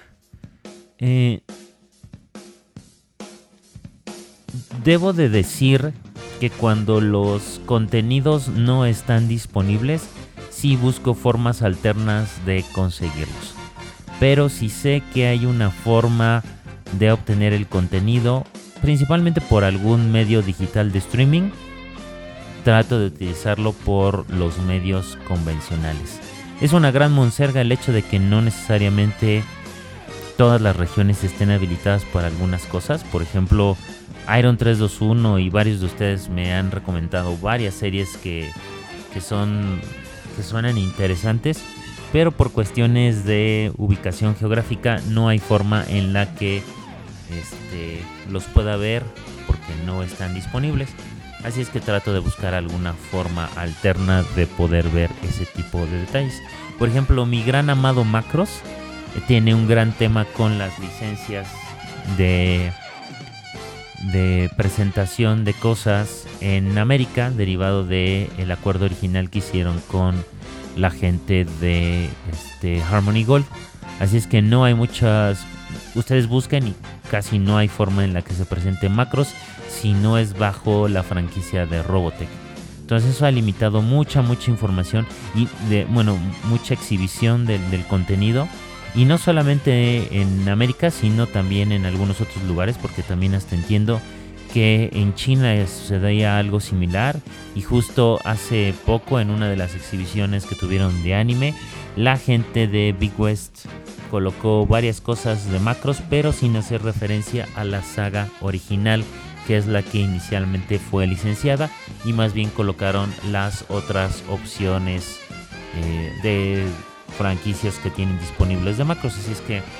Debo de decir que cuando los contenidos no están disponibles, sí busco formas alternas de conseguirlos. Pero si sé que hay una forma de obtener el contenido, principalmente por algún medio digital de streaming, trato de utilizarlo por los medios convencionales. Es una gran monserga el hecho de que no necesariamente todas las regiones estén habilitadas para algunas cosas. Por ejemplo, Iron 321 y varios de ustedes me han recomendado varias series que suenan interesantes, pero por cuestiones de ubicación geográfica no hay forma en la que los pueda ver porque no están disponibles. Así es que trato de buscar alguna forma alterna de poder ver ese tipo de detalles. Por ejemplo, mi gran amado Macros tiene un gran tema con las licencias de presentación de cosas en América, derivado del acuerdo original que hicieron con la gente de Harmony Gold. Así es que no hay muchas. Ustedes buscan y casi no hay forma en la que se presente Macros si no es bajo la franquicia de Robotech. Entonces eso ha limitado mucha información y mucha exhibición del contenido. Y no solamente en América, sino también en algunos otros lugares, porque también hasta entiendo que en China sucedía algo similar. Y justo hace poco, en una de las exhibiciones que tuvieron de anime, la gente de Big West colocó varias cosas de Macros, pero sin hacer referencia a la saga original, que es la que inicialmente fue licenciada, y más bien colocaron las otras opciones de franquicias que tienen disponibles de Macros. Así es que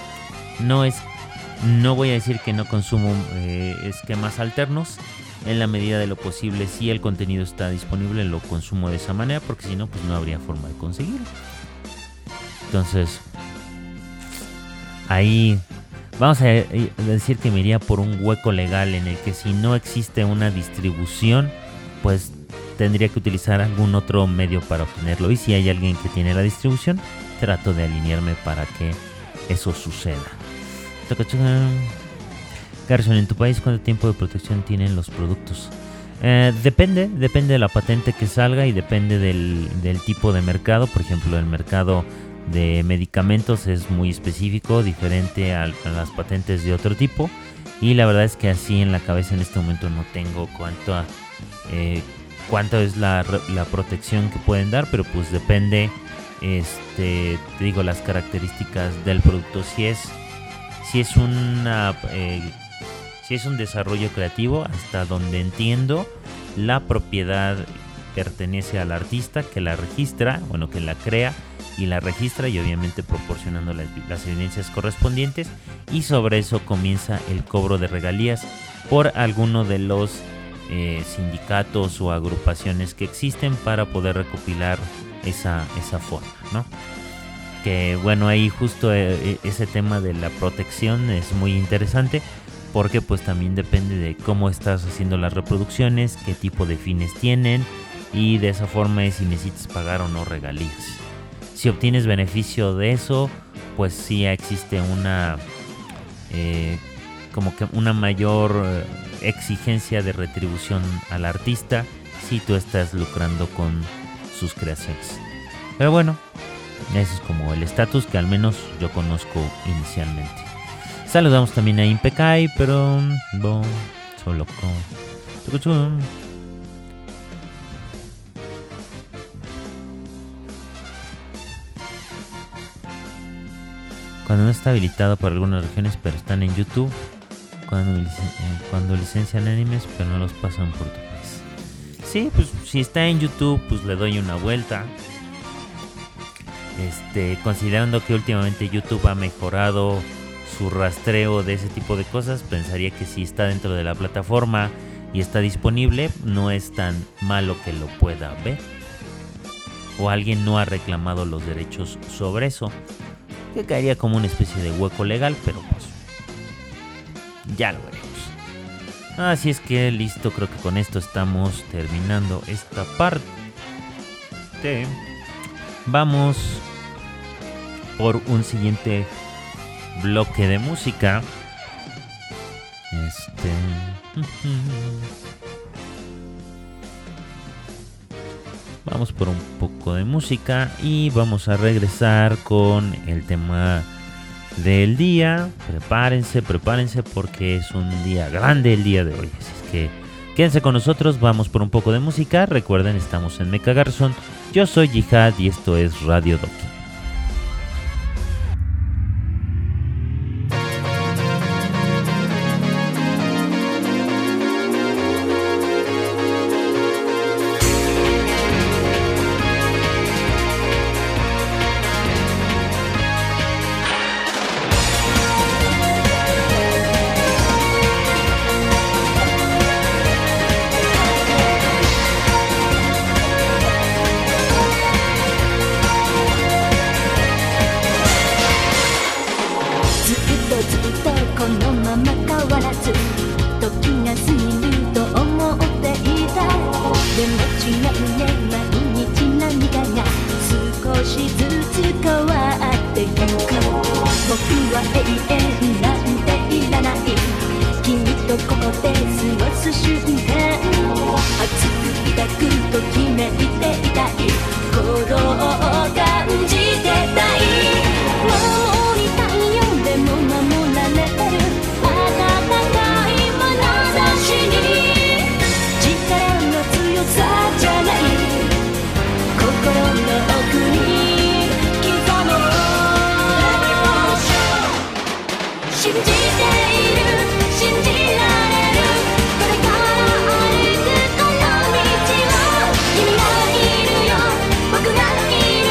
no voy a decir que no consumo esquemas alternos. En la medida de lo posible, si el contenido está disponible, lo consumo de esa manera, porque si no, pues no habría forma de conseguirlo. Entonces, ahí vamos a decir que me iría por un hueco legal en el que si no existe una distribución, pues tendría que utilizar algún otro medio para obtenerlo. Y si hay alguien que tiene la distribución, trato de alinearme para que eso suceda. Garrison, ¿en tu país cuánto tiempo de protección tienen los productos? Depende de la patente que salga y depende del tipo de mercado. Por ejemplo, el mercado de medicamentos es muy específico, diferente a las patentes de otro tipo. Y la verdad es que así en la cabeza en este momento no tengo cuánto es la protección que pueden dar, pero pues depende, te digo, las características del producto. Si es un desarrollo creativo, hasta donde entiendo, la propiedad pertenece al artista que la registra, que la crea y la registra, y obviamente proporcionando las evidencias correspondientes, y sobre eso comienza el cobro de regalías por alguno de los sindicatos o agrupaciones que existen para poder recopilar esa forma, ¿no? Que bueno, ahí justo ese tema de la protección es muy interesante, porque pues también depende de cómo estás haciendo las reproducciones, qué tipo de fines tienen, y de esa forma es si necesitas pagar o no regalías. Si obtienes beneficio de eso, pues sí existe una como que una mayor exigencia de retribución al artista si tú estás lucrando con sus creaciones. Pero bueno, eso es como el estatus que al menos yo conozco inicialmente. Saludamos también a Impekai, pero bon, solo con cuando no está habilitado para algunas regiones, pero están en YouTube. Cuando licencian animes, pero no los pasan por tu país. Sí, pues si está en YouTube, pues le doy una vuelta. Considerando que últimamente YouTube ha mejorado su rastreo de ese tipo de cosas, pensaría que si está dentro de la plataforma y está disponible, no es tan malo que lo pueda ver. O alguien no ha reclamado los derechos sobre eso, que caería como una especie de hueco legal, pero pues ya lo veremos. Así es que listo, creo que con esto estamos terminando esta parte. Vamos por un siguiente bloque de música. Vamos por un poco de música y vamos a regresar con el tema del día. Prepárense porque es un día grande el día de hoy. Así es que quédense con nosotros, vamos por un poco de música. Recuerden, estamos en Mecha Garrison. Yo soy Jihad y esto es Radio Doki. 「君がいるよ僕がいる」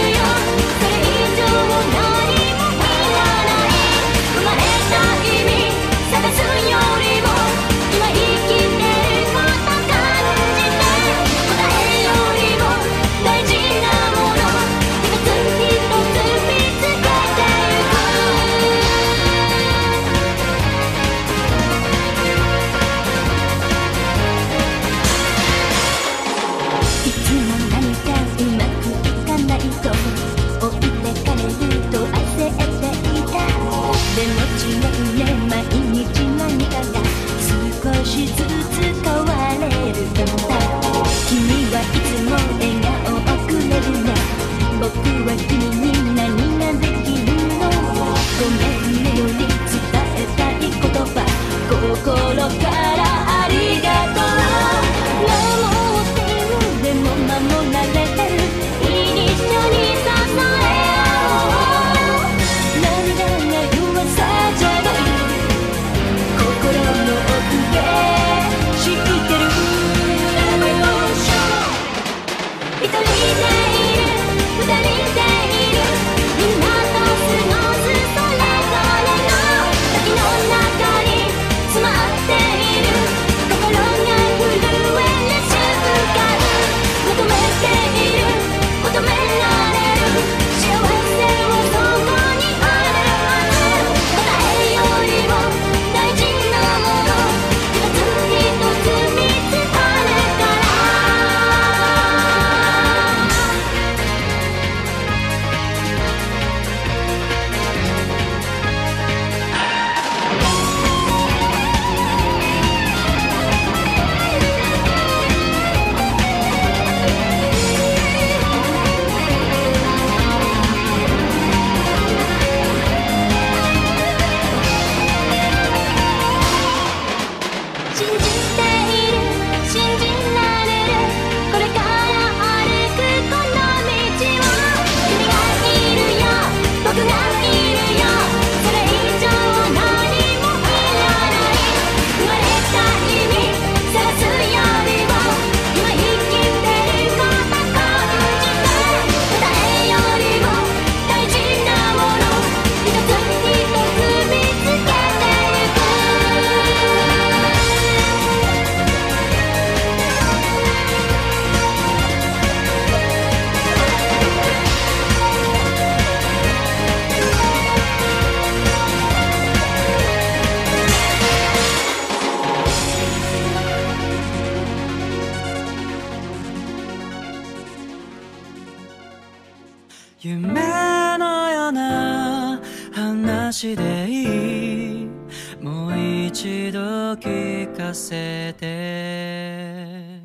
夢のような話でいい、もう一度聞かせて。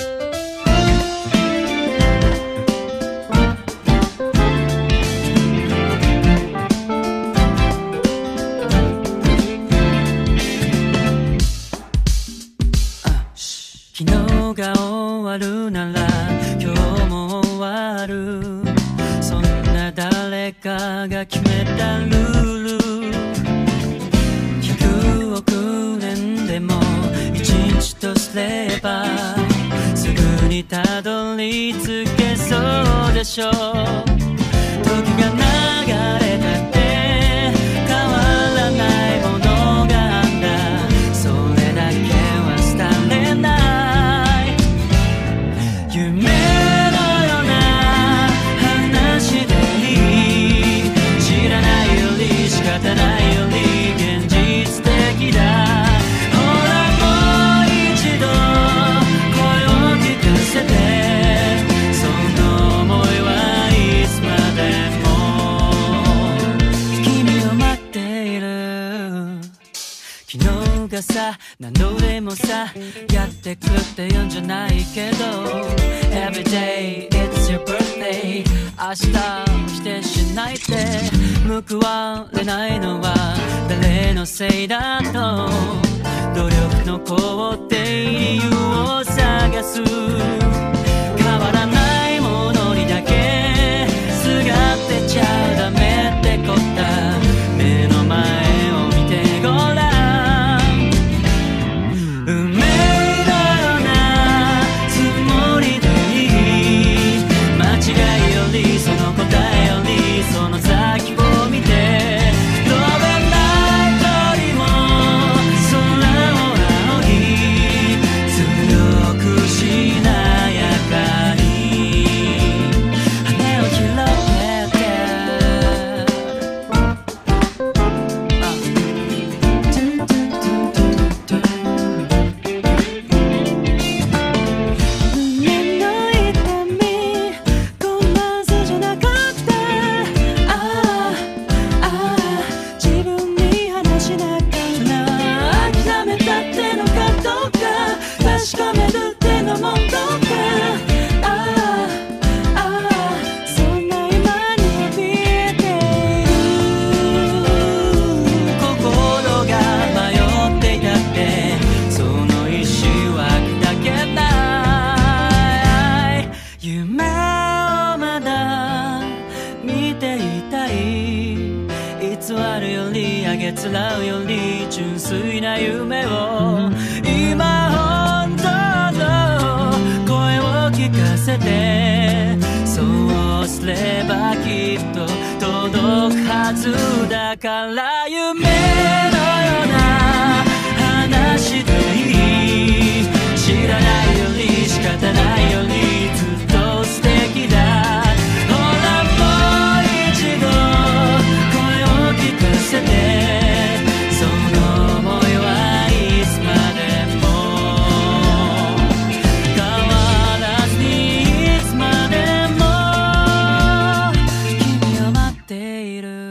昨日が終わるなら今日も終わる、そんな誰かが決めたルール。100億年でも一日とすればすぐにたどり着けそうでしょう。時が流れたって変わらないものがあんだ、それだけは廃れない。夢のような話でいい、知らないより仕方ないより現実的だ。ほらもう一度声を聞かせて、その想いはいつまでも君を待っている。昨日がさ何度でもさやってくるって言うんじゃないけど、 Every day it's your birthday、 明日否定しないで、報われないのは誰のせいだと、努力の工程理由を探す。変わらないものにだけすがってちゃダメってこった、目の前を見てごらん。その答えよりその先を見て、飛べない鳥も空を仰ぎ、強くしなやかに羽を広げて、胸の痛みこんなじゃなかった。自分に話しなかった。諦めたってのかどうか確かめるってのもどうか。そんな今に怯えている。心が迷っていたってその一瞬は砕けない。夢をまだ見ていたい、偽るよりあげつらうより純粋な夢を今本当の声を聞かせて、そうすればきっと届くはずだから。夢のような話でいい、知らないより仕方ないよりずっと素敵だ。ほらもう一度声を聞かせて、その想いはいつまでも変わらずに、いつまでも君を待っている。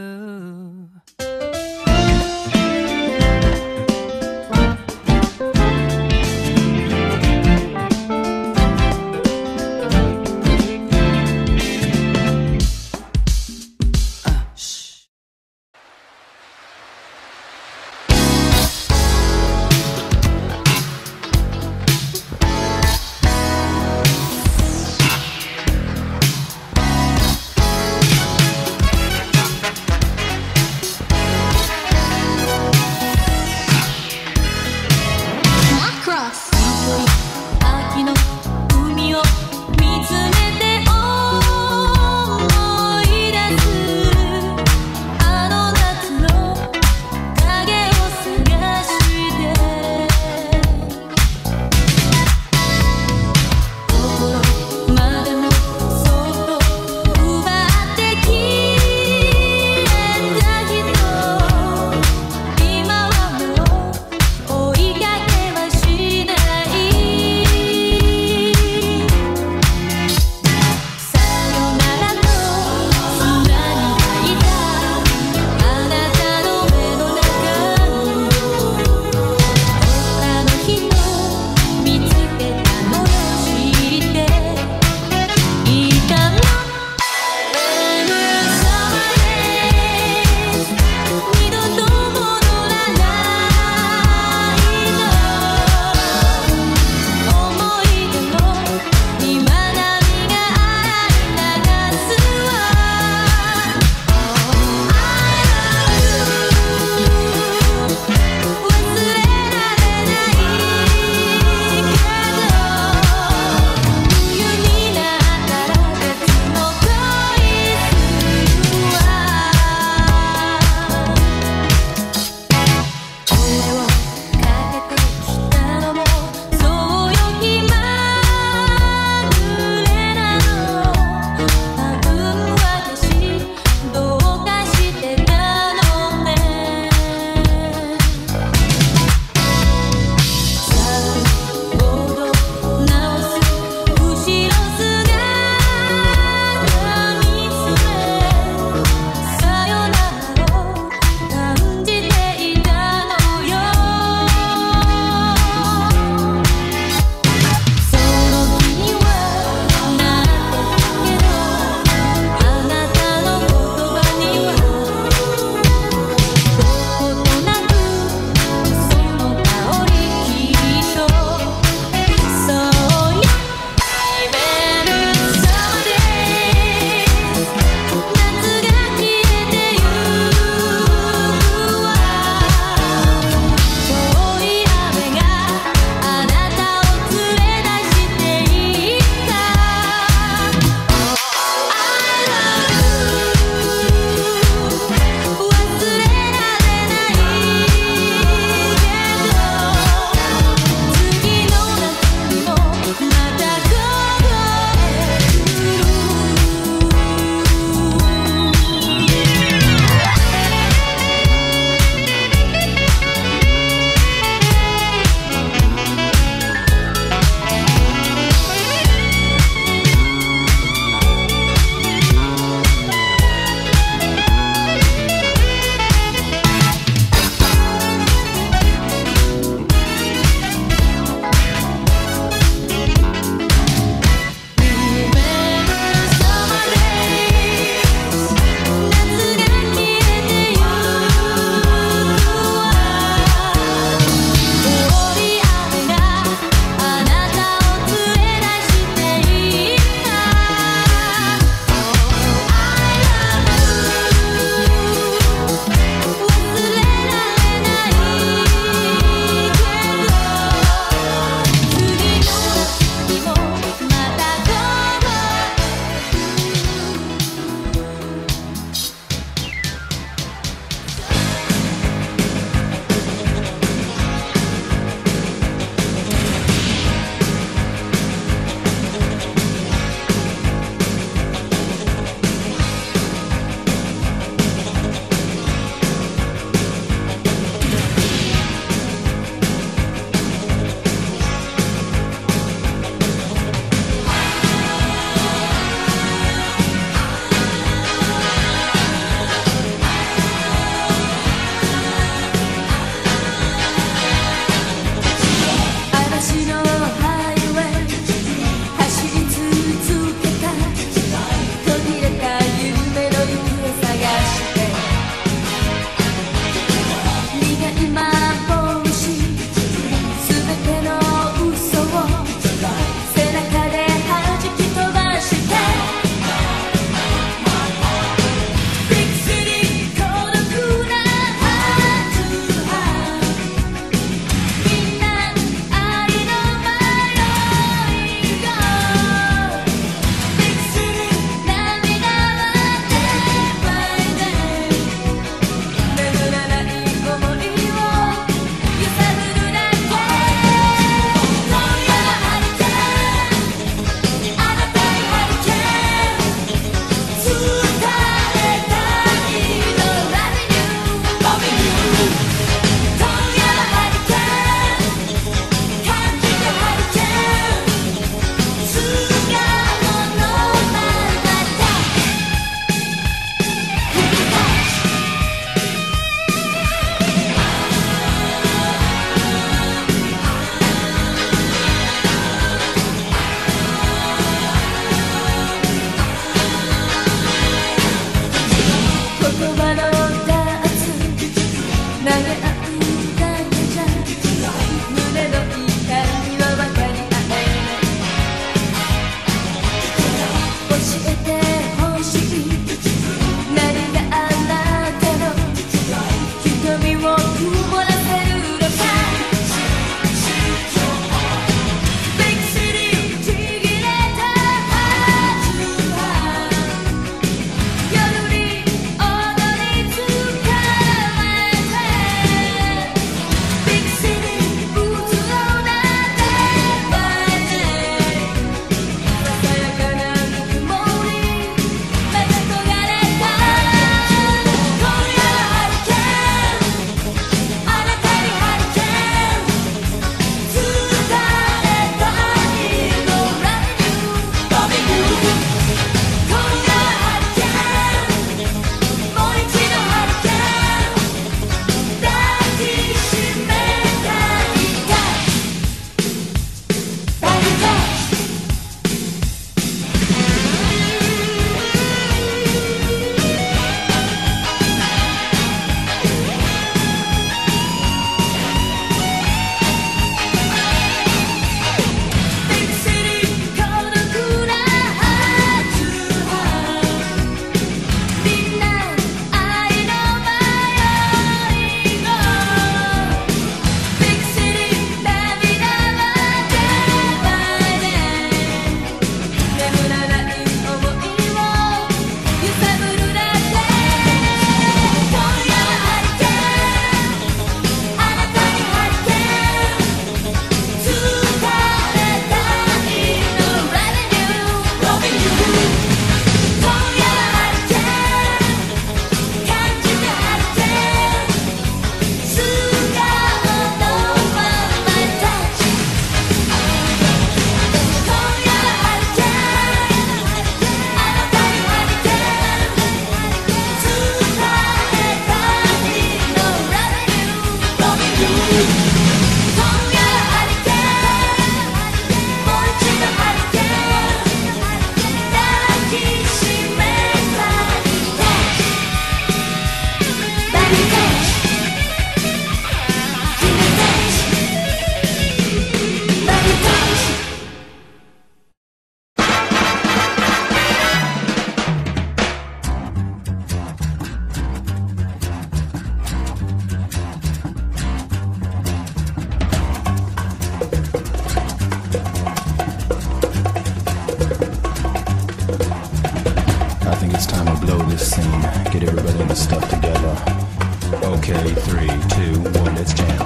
I think it's time to blow this scene. Get everybody in the stuff together. Okay, 3, 2, 1, let's jam.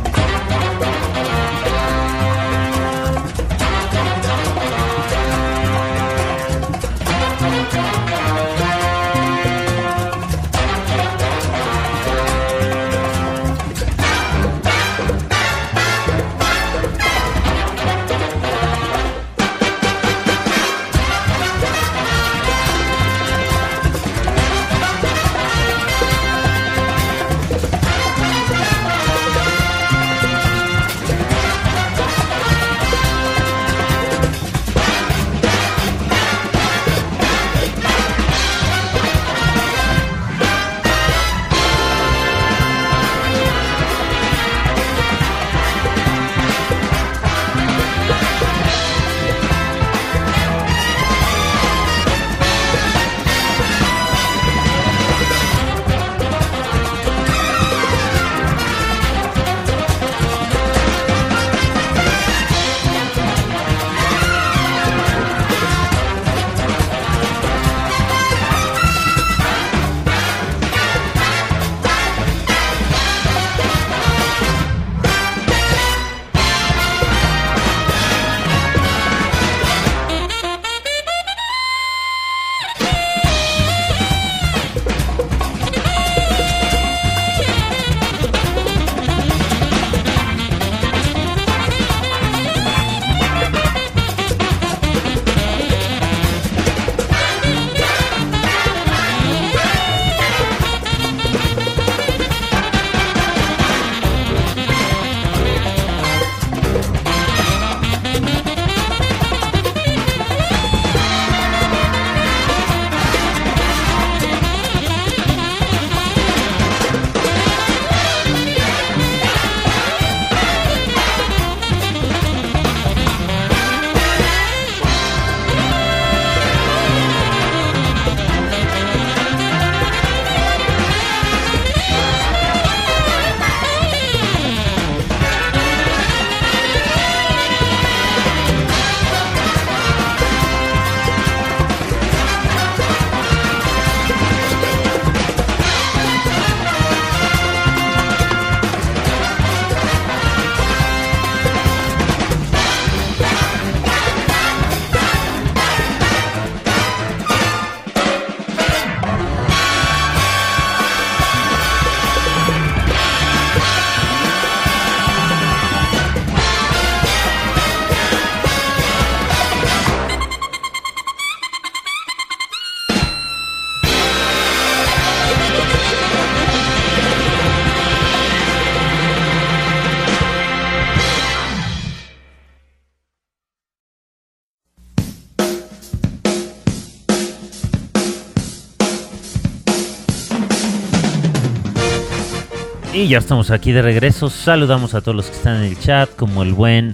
Y ya estamos aquí de regreso. Saludamos a todos los que están en el chat, como el buen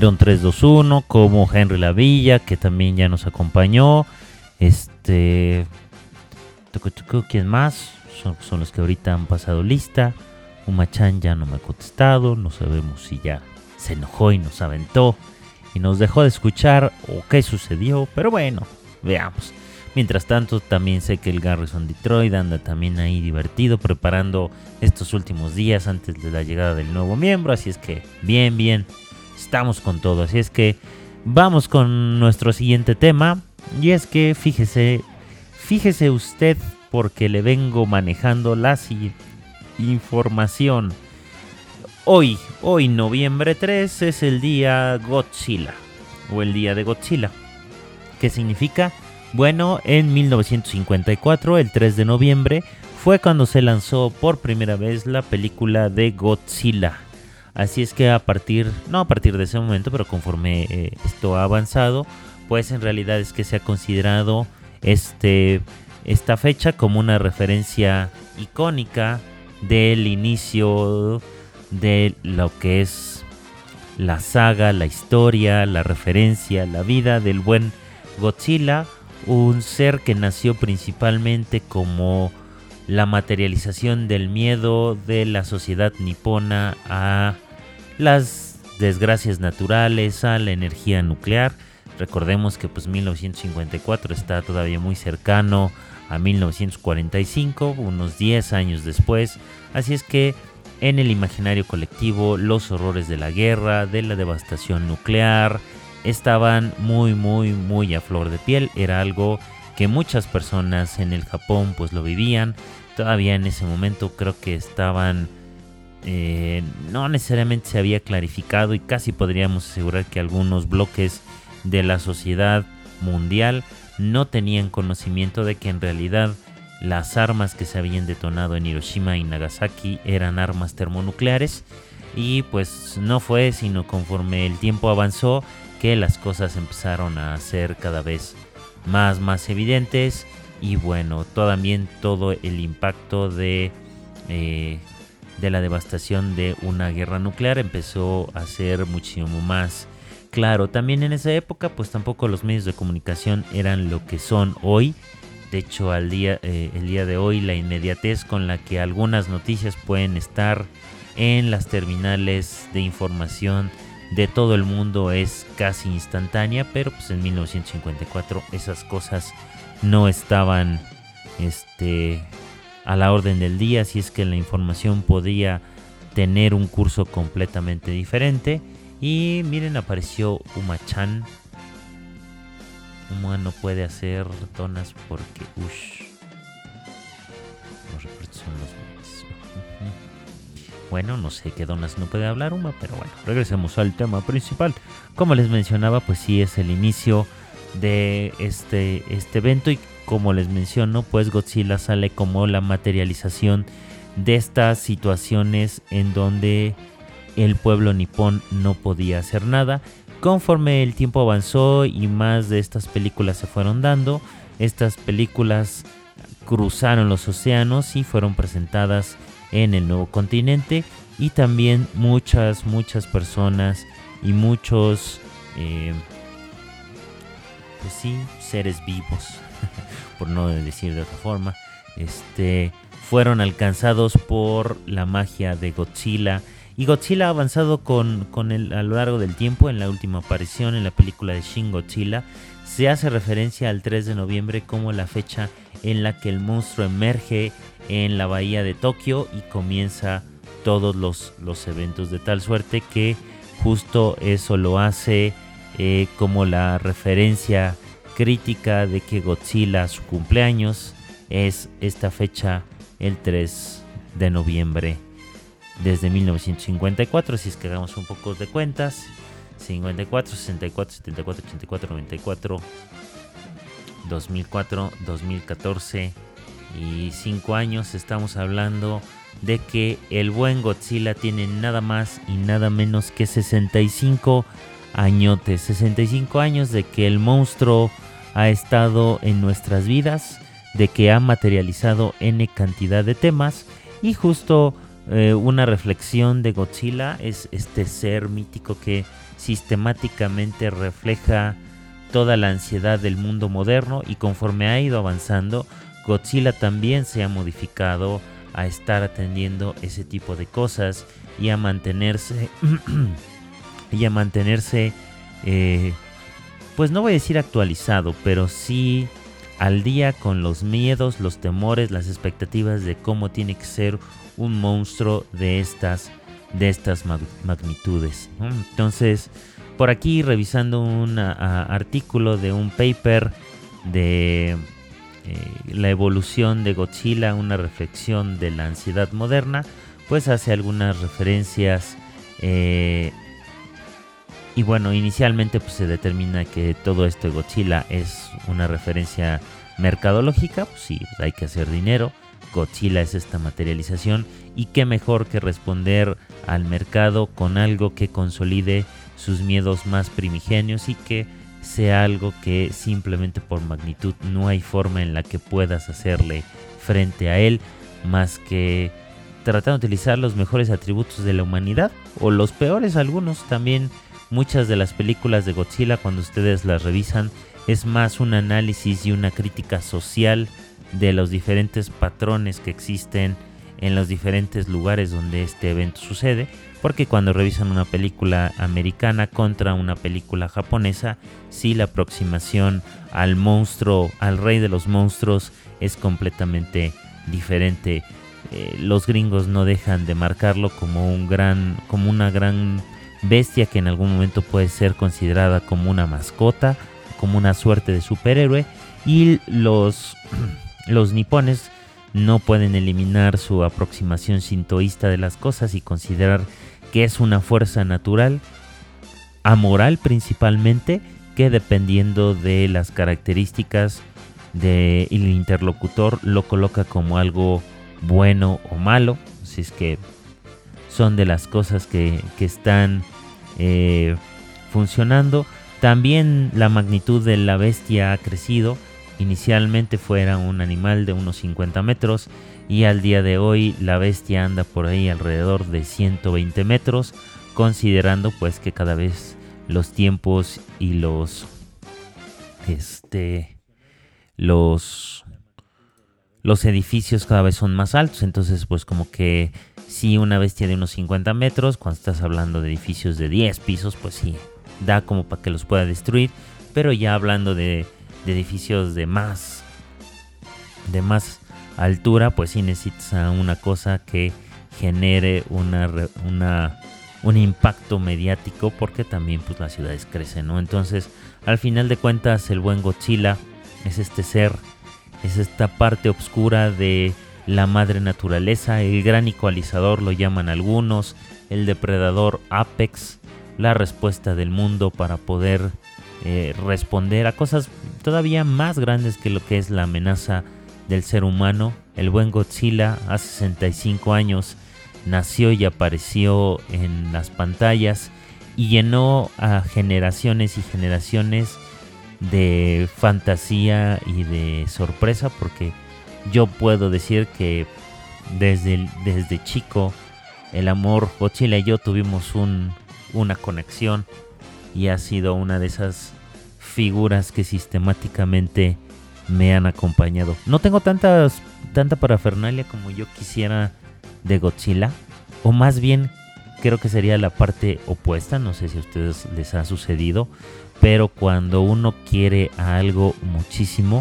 Iron321, como Henry Lavilla, que también ya nos acompañó. ¿Quién más? Son los que ahorita han pasado lista. Umachan ya no me ha contestado. No sabemos si ya se enojó y nos aventó y nos dejó de escuchar o qué sucedió. Pero bueno, veamos. Mientras tanto, también sé que el Garrison Detroit anda también ahí divertido, preparando estos últimos días antes de la llegada del nuevo miembro. Así es que, bien, estamos con todo. Así es que vamos con nuestro siguiente tema. Y es que fíjese usted, porque le vengo manejando la siguiente información. Hoy, noviembre 3, es el día Godzilla, o el día de Godzilla. ¿Qué significa? Bueno, en 1954, el 3 de noviembre, fue cuando se lanzó por primera vez la película de Godzilla. Así es que no a partir de ese momento, pero conforme esto ha avanzado, pues en realidad es que se ha considerado esta fecha como una referencia icónica del inicio de lo que es la saga, la historia, la referencia, la vida del buen Godzilla. Un ser que nació principalmente como la materialización del miedo de la sociedad nipona a las desgracias naturales, a la energía nuclear. Recordemos que 1954 está todavía muy cercano a 1945, unos 10 años después. Así es que en el imaginario colectivo los horrores de la guerra, de la devastación nuclear, estaban muy a flor de piel. Era algo que muchas personas en el Japón pues lo vivían. Todavía en ese momento creo que estaban, no necesariamente se había clarificado, y casi podríamos asegurar que algunos bloques de la sociedad mundial no tenían conocimiento de que en realidad las armas que se habían detonado en Hiroshima y Nagasaki eran armas termonucleares. Y pues no fue sino conforme el tiempo avanzó que las cosas empezaron a ser cada vez más evidentes. Y bueno, también todo el impacto de la devastación de una guerra nuclear empezó a ser muchísimo más claro. También en esa época pues tampoco los medios de comunicación eran lo que son hoy. De hecho, el día de hoy la inmediatez con la que algunas noticias pueden estar en las terminales de información de todo el mundo es casi instantánea, pero pues en 1954 esas cosas no estaban a la orden del día, así es que la información podía tener un curso completamente diferente. Y miren, apareció Uma-chan. Uma no puede hacer donas porque los reportes son los mismos. Bueno, no sé qué donas no puede hablar Uma, pero bueno, regresemos al tema principal. Como les mencionaba, pues sí es el inicio de este evento, y como les menciono, pues Godzilla sale como la materialización de estas situaciones en donde el pueblo nipón no podía hacer nada. Conforme el tiempo avanzó y más de estas películas se fueron dando, estas películas cruzaron los océanos y fueron presentadas en el nuevo continente, y también muchas personas y muchos pues sí, seres vivos por no decir de otra forma, fueron alcanzados por la magia de Godzilla. Y Godzilla ha avanzado a lo largo del tiempo. En la última aparición en la película de Shin Godzilla se hace referencia al 3 de noviembre como la fecha en la que el monstruo emerge en la bahía de Tokio y comienza todos los eventos, de tal suerte que justo eso lo hace como la referencia crítica de que Godzilla, su cumpleaños, es esta fecha, el 3 de noviembre. Desde 1954, si es que hagamos un poco de cuentas, 54, 64, 74, 84, 94, 2004, 2014 y 5 años. Estamos hablando de que el buen Godzilla tiene nada más y nada menos que 65 añotes, 65 años de que el monstruo ha estado en nuestras vidas, de que ha materializado N cantidad de temas. Y justo una reflexión de Godzilla es este ser mítico que sistemáticamente refleja toda la ansiedad del mundo moderno, y conforme ha ido avanzando, Godzilla también se ha modificado a estar atendiendo ese tipo de cosas y a mantenerse pues no voy a decir actualizado, pero sí al día con los miedos, los temores, las expectativas de cómo tiene que ser un monstruo de estas magnitudes. Entonces, por aquí revisando un artículo de un paper de la evolución de Godzilla, una reflexión de la ansiedad moderna, pues hace algunas referencias y bueno, inicialmente pues se determina que todo esto de Godzilla es una referencia mercadológica. Pues sí, pues hay que hacer dinero. Godzilla es esta materialización, y qué mejor que responder al mercado con algo que consolide sus miedos más primigenios y que sea algo que simplemente por magnitud no hay forma en la que puedas hacerle frente a él, más que tratando de utilizar los mejores atributos de la humanidad, o los peores algunos. También muchas de las películas de Godzilla, cuando ustedes las revisan, es más un análisis y una crítica social de los diferentes patrones que existen en los diferentes lugares donde este evento sucede, porque cuando revisan una película americana contra una película japonesa, sí, la aproximación al monstruo, al rey de los monstruos, es completamente diferente. Los gringos no dejan de marcarlo como una gran bestia que en algún momento puede ser considerada como una mascota, como una suerte de superhéroe, y los nipones no pueden eliminar su aproximación sintoísta de las cosas y considerar que es una fuerza natural, amoral principalmente, que dependiendo de las características del interlocutor lo coloca como algo bueno o malo. Si es que son de las cosas que están funcionando. También la magnitud de la bestia ha crecido. Inicialmente fuera un animal de unos 50 metros y al día de hoy la bestia anda por ahí alrededor de 120 metros, considerando pues que cada vez los tiempos y los edificios cada vez son más altos. Entonces pues como que si una bestia de unos 50 metros, cuando estás hablando de edificios de 10 pisos, pues sí, da como para que los pueda destruir. Pero ya hablando de edificios de más altura, pues sí necesitas una cosa que genere un impacto mediático, porque también pues las ciudades crecen, ¿no? Entonces al final de cuentas el buen Godzilla es este ser, es esta parte oscura de la madre naturaleza, el gran ecualizador lo llaman algunos, el depredador apex, la respuesta del mundo para poder responder a cosas todavía más grandes que lo que es la amenaza del ser humano. El buen Godzilla hace 65 años nació y apareció en las pantallas y llenó a generaciones y generaciones de fantasía y de sorpresa, porque yo puedo decir que desde chico el amor, Godzilla y yo tuvimos una conexión, y ha sido una de esas figuras que sistemáticamente me han acompañado. No tengo tanta parafernalia como yo quisiera de Godzilla, o más bien creo que sería la parte opuesta. No sé si a ustedes les ha sucedido, pero cuando uno quiere a algo muchísimo,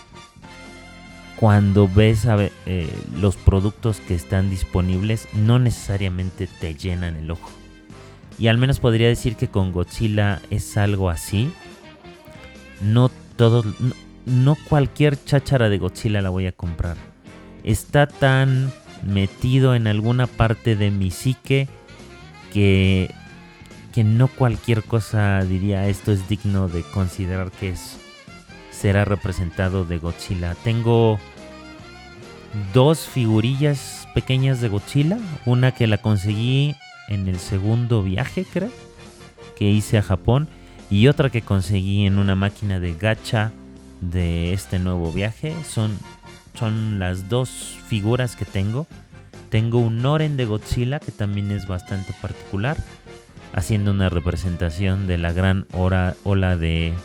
cuando ves los productos que están disponibles, no necesariamente te llenan el ojo. Y al menos podría decir que con Godzilla es algo así. No cualquier cháchara de Godzilla la voy a comprar. Está tan metido en alguna parte de mi psique que no cualquier cosa diría esto es digno de considerar que será representado de Godzilla. Tengo 2 figurillas pequeñas de Godzilla, una que la conseguí en el segundo viaje, creo, que hice a Japón, y otra que conseguí en una máquina de gacha de este nuevo viaje. Son las 2 figuras que tengo. Tengo un Noren de Godzilla que también es bastante particular, haciendo una representación de la gran ola de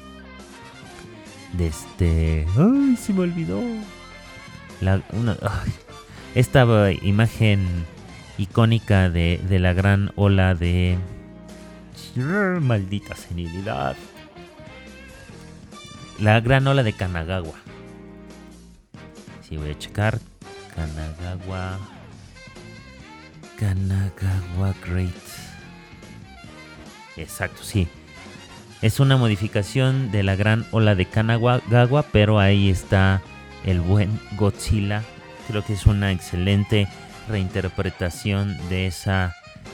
¡ay, se me olvidó! Esta imagen icónica de la gran ola de... ¡Maldita senilidad! La gran ola de Kanagawa. Sí, voy a checar. Kanagawa Great. Exacto, sí. Es una modificación de la gran ola de Kanagawa, pero ahí está el buen Godzilla. Creo que es una excelente reinterpretación de esa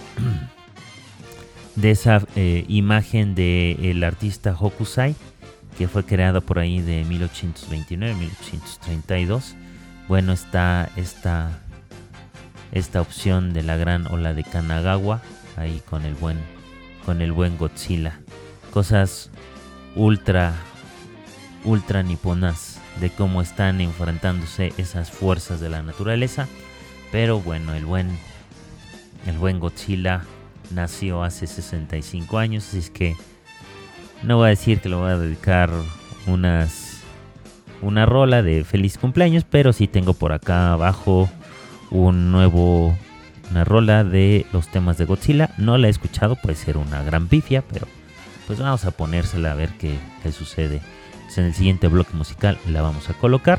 imagen del artista Hokusai, que fue creada por ahí de 1829-1832. Bueno, está esta opción de la gran ola de Kanagawa ahí con el buen Godzilla. Cosas ultra niponas de cómo están enfrentándose esas fuerzas de la naturaleza. Pero bueno, el buen Godzilla nació hace 65 años, así es que no voy a decir que le voy a dedicar una rola de feliz cumpleaños, pero sí tengo por acá abajo una rola de los temas de Godzilla. No la he escuchado, puede ser una gran pifia, pero pues vamos a ponérsela a ver qué sucede. Entonces, en el siguiente bloque musical la vamos a colocar.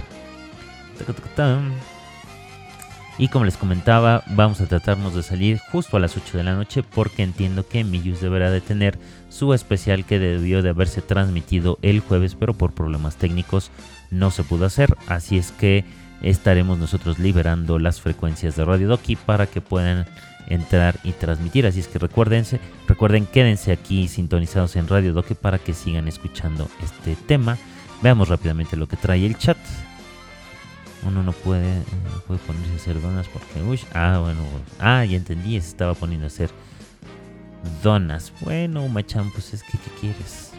Y como les comentaba, vamos a tratarnos de salir justo a las 8 de la noche porque entiendo que Miyus deberá de tener su especial que debió de haberse transmitido el jueves, pero por problemas técnicos no se pudo hacer. Así es que estaremos nosotros liberando las frecuencias de Radio Doki para que puedan entrar y transmitir. Así es que recuerden, quédense aquí sintonizados en Radio Doki para que sigan escuchando este tema. Veamos rápidamente lo que trae el chat. Uno no puede ponerse a hacer donas porque... ya entendí, se estaba poniendo a hacer donas. Bueno, Machan, pues es que ¿qué quieres?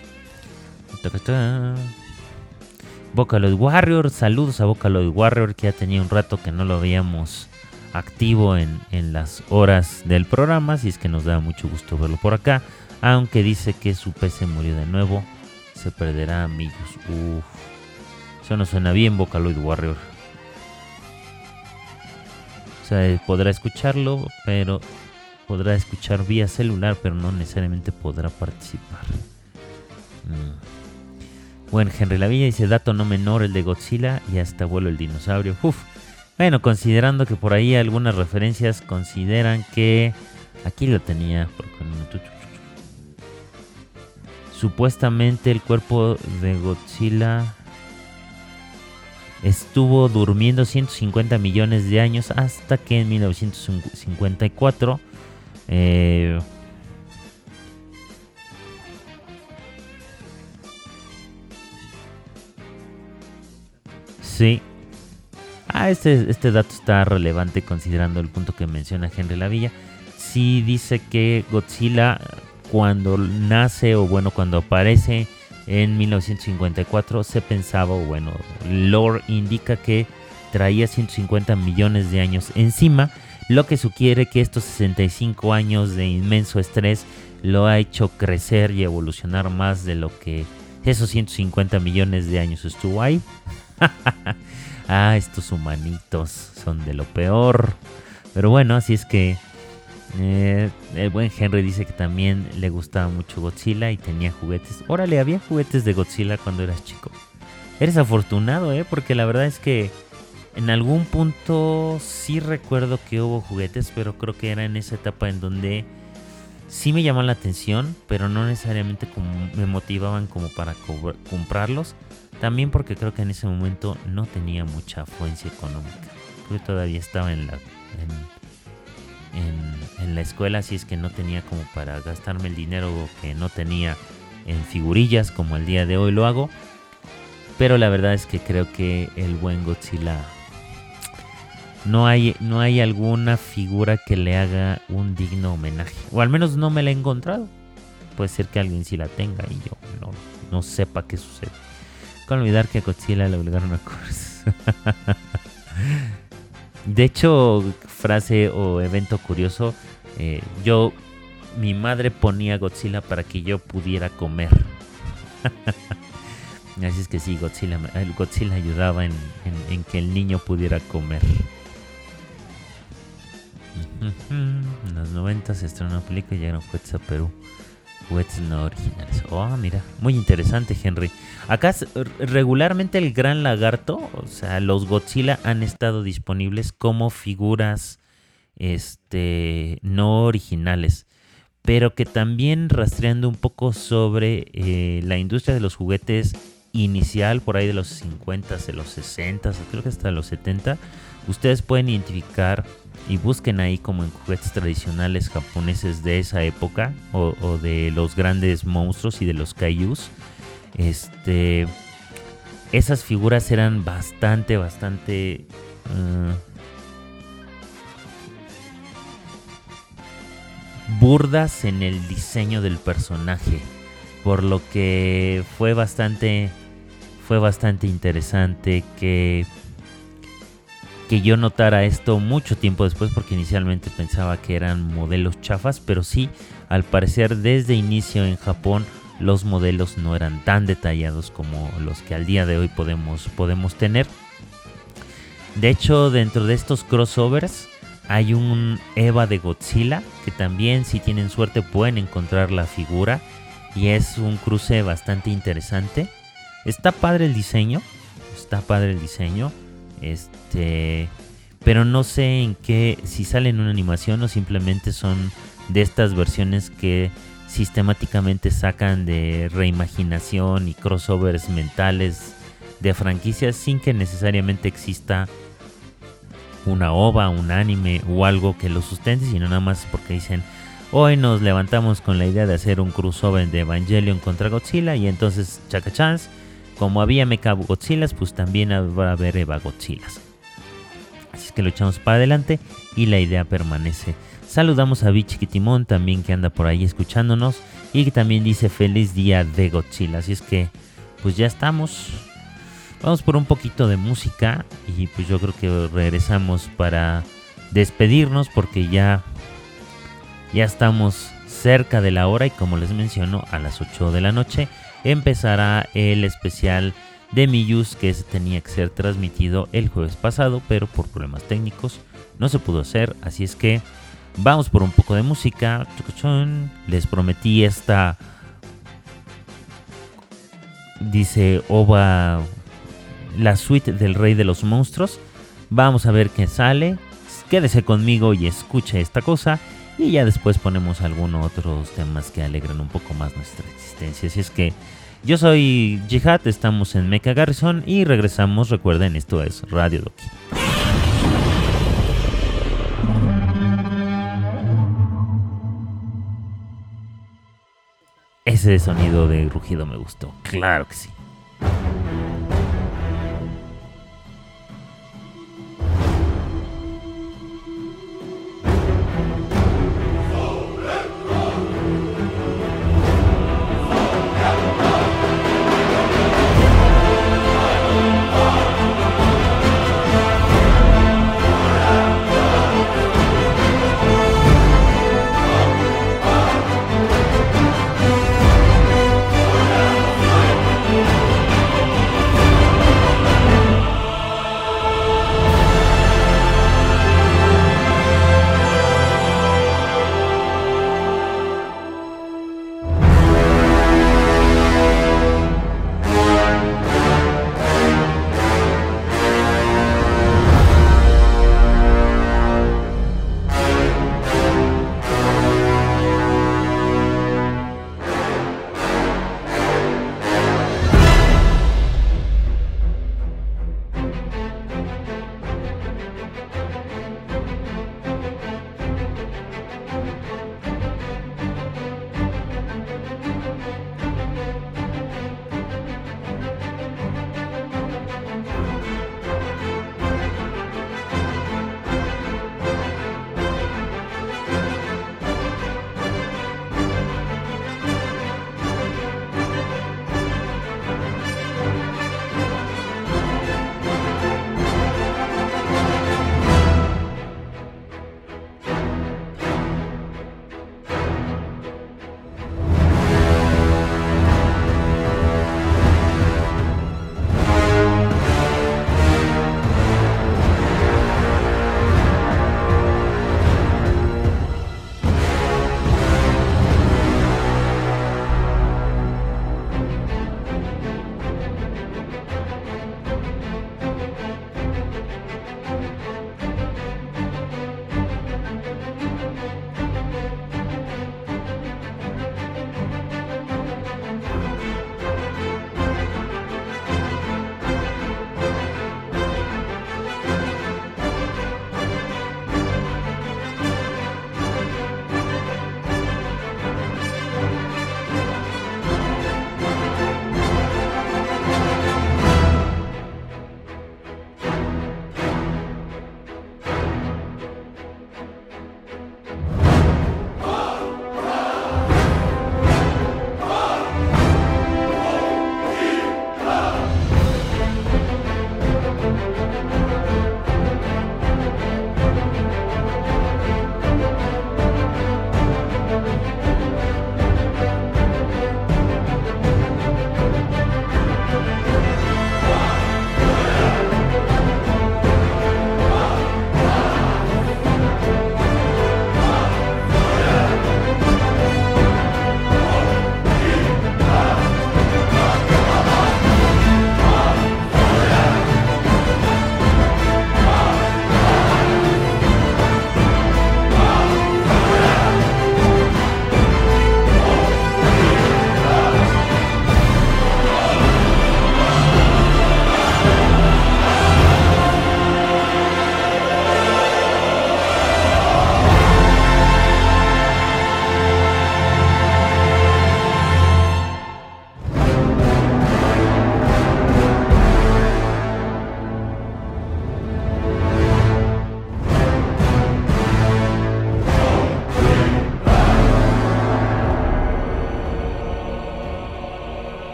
Vocaloid Warrior, saludos a Vocaloid Warrior, que ya tenía un rato que no lo veíamos activo en las horas del programa, así es que nos da mucho gusto verlo por acá, aunque dice que su PC murió de nuevo, se perderá amigos. Eso no suena bien, Vocaloid Warrior. O sea, podrá escucharlo, pero podrá escuchar vía celular, pero no necesariamente podrá participar. Bueno, Henry Lavilla dice, dato no menor el de Godzilla y hasta vuelo el dinosaurio. Bueno, considerando que por ahí algunas referencias consideran que... Aquí lo tenía. Supuestamente el cuerpo de Godzilla estuvo durmiendo 150 millones de años hasta que en 1954 sí. Este dato está relevante considerando el punto que menciona Henry Lavilla. Sí dice que Godzilla cuando nace o bueno cuando aparece en 1954 se pensaba, o bueno, lore indica que traía 150 millones de años encima, lo que sugiere que estos 65 años de inmenso estrés lo ha hecho crecer y evolucionar más de lo que esos 150 millones de años estuvo ahí. Estos humanitos son de lo peor. Pero bueno, así es que el buen Henry dice que también le gustaba mucho Godzilla y tenía juguetes. Órale, había juguetes de Godzilla cuando eras chico. Eres afortunado, porque la verdad es que en algún punto sí recuerdo que hubo juguetes, pero creo que era en esa etapa en donde sí me llamaban la atención, pero no necesariamente como me motivaban como para comprarlos. También porque creo que en ese momento no tenía mucha afluencia económica. Creo que todavía estaba en la escuela, así es que no tenía como para gastarme el dinero que no tenía en figurillas como el día de hoy lo hago. Pero la verdad es que creo que el buen Godzilla no hay alguna figura que le haga un digno homenaje, o al menos no me la he encontrado. Puede ser que alguien sí la tenga y yo no sepa qué sucede. Con olvidar que a Godzilla le obligaron a comerse. De hecho, frase o evento curioso, mi madre ponía Godzilla para que yo pudiera comer. Así es que sí, Godzilla ayudaba en que el niño pudiera comer. En los 90 se estrenó una película y llegaron juguetes a Perú. Juguetes no originales. Mira, muy interesante, Henry. Acá regularmente el Gran Lagarto, o sea, los Godzilla han estado disponibles como figuras no originales, pero que también rastreando un poco sobre la industria de los juguetes inicial, por ahí de los 50, de los 60, creo que hasta los 70, ustedes pueden identificar y busquen ahí como en juguetes tradicionales japoneses de esa época o de los grandes monstruos y de los kaijus. Esas figuras eran bastante burdas en el diseño del personaje, por lo que fue bastante interesante que yo notara esto mucho tiempo después, porque inicialmente pensaba que eran modelos chafas, pero sí, al parecer desde inicio en Japón los modelos no eran tan detallados como los que al día de hoy podemos tener. De hecho, dentro de estos crossovers hay un Eva de Godzilla, que también, si tienen suerte, pueden encontrar la figura. Y es un cruce bastante interesante. Está padre el diseño. Pero no sé en qué, si sale en una animación o simplemente son de estas versiones que sistemáticamente sacan de reimaginación y crossovers mentales de franquicias sin que necesariamente exista una OVA, un anime o algo que lo sustente, sino nada más porque dicen: hoy nos levantamos con la idea de hacer un crossover de Evangelion contra Godzilla, y entonces Chaka Chance, como había Mecha Godzillas, pues también va a haber Eva Godzillas. Así es que lo echamos para adelante y la idea permanece. Saludamos a Bichi Kitimón también, que anda por ahí escuchándonos, y que también dice feliz día de Godzilla. Así es que pues ya estamos. Vamos por un poquito de música y pues yo creo que regresamos para despedirnos, porque ya estamos cerca de la hora, y como les menciono, a las 8 de la noche empezará el especial de Miyus, que tenía que ser transmitido el jueves pasado, pero por problemas técnicos no se pudo hacer. Así es que vamos por un poco de música. Les prometí esta, dice OVA, la suite del Rey de los Monstruos. Vamos a ver qué sale. Quédese conmigo y escuche esta cosa, y ya después ponemos algunos otros temas que alegran un poco más nuestra existencia. Así es que yo soy Jihad, estamos en Mecha Garrison y regresamos. Recuerden, esto es Radio Doki. Ese sonido de rugido me gustó, claro que sí.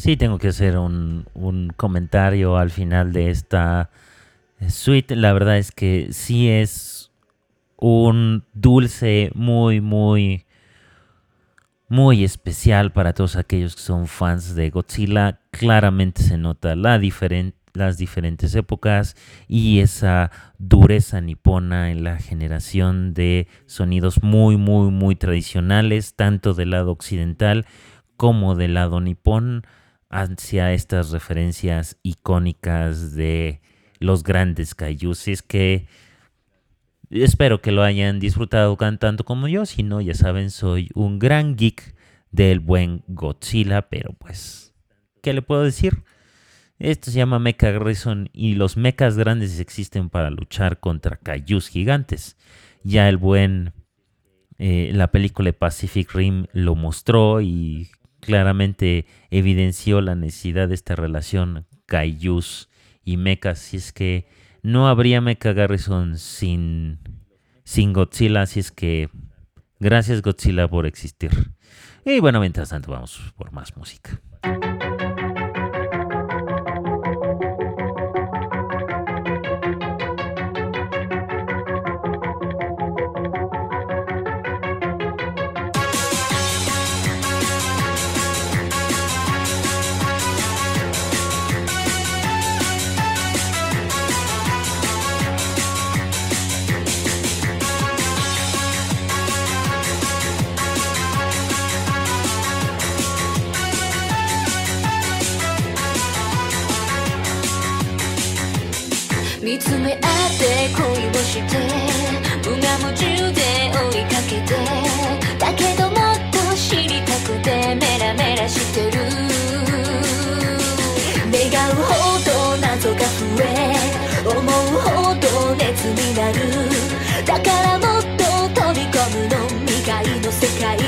Sí, tengo que hacer un comentario al final de esta suite. La verdad es que sí es un dulce muy, muy, muy especial para todos aquellos que son fans de Godzilla. Claramente se nota las diferentes épocas y esa dureza nipona en la generación de sonidos muy, muy, muy tradicionales, tanto del lado occidental como del lado nipón, hacia estas referencias icónicas de los grandes kaijus. Es que espero que lo hayan disfrutado tanto como yo. Si no, ya saben, soy un gran geek del buen Godzilla, pero pues, ¿qué le puedo decir? Esto se llama Mecha Garrison y los mechas grandes existen para luchar contra kaijus gigantes. Ya el buen, la película de Pacific Rim lo mostró y claramente evidenció la necesidad de esta relación kaijus y mechas. Si es que no habría Mecha Garrison sin Godzilla, así es que gracias Godzilla por existir. Y bueno, mientras tanto vamos por más música. 見つめ合って恋をして無我夢中で追いかけてだけどもっと知りたくてメラメラしてる願うほど謎が増え思うほど熱になるだからもっと飛び込むの未開の世界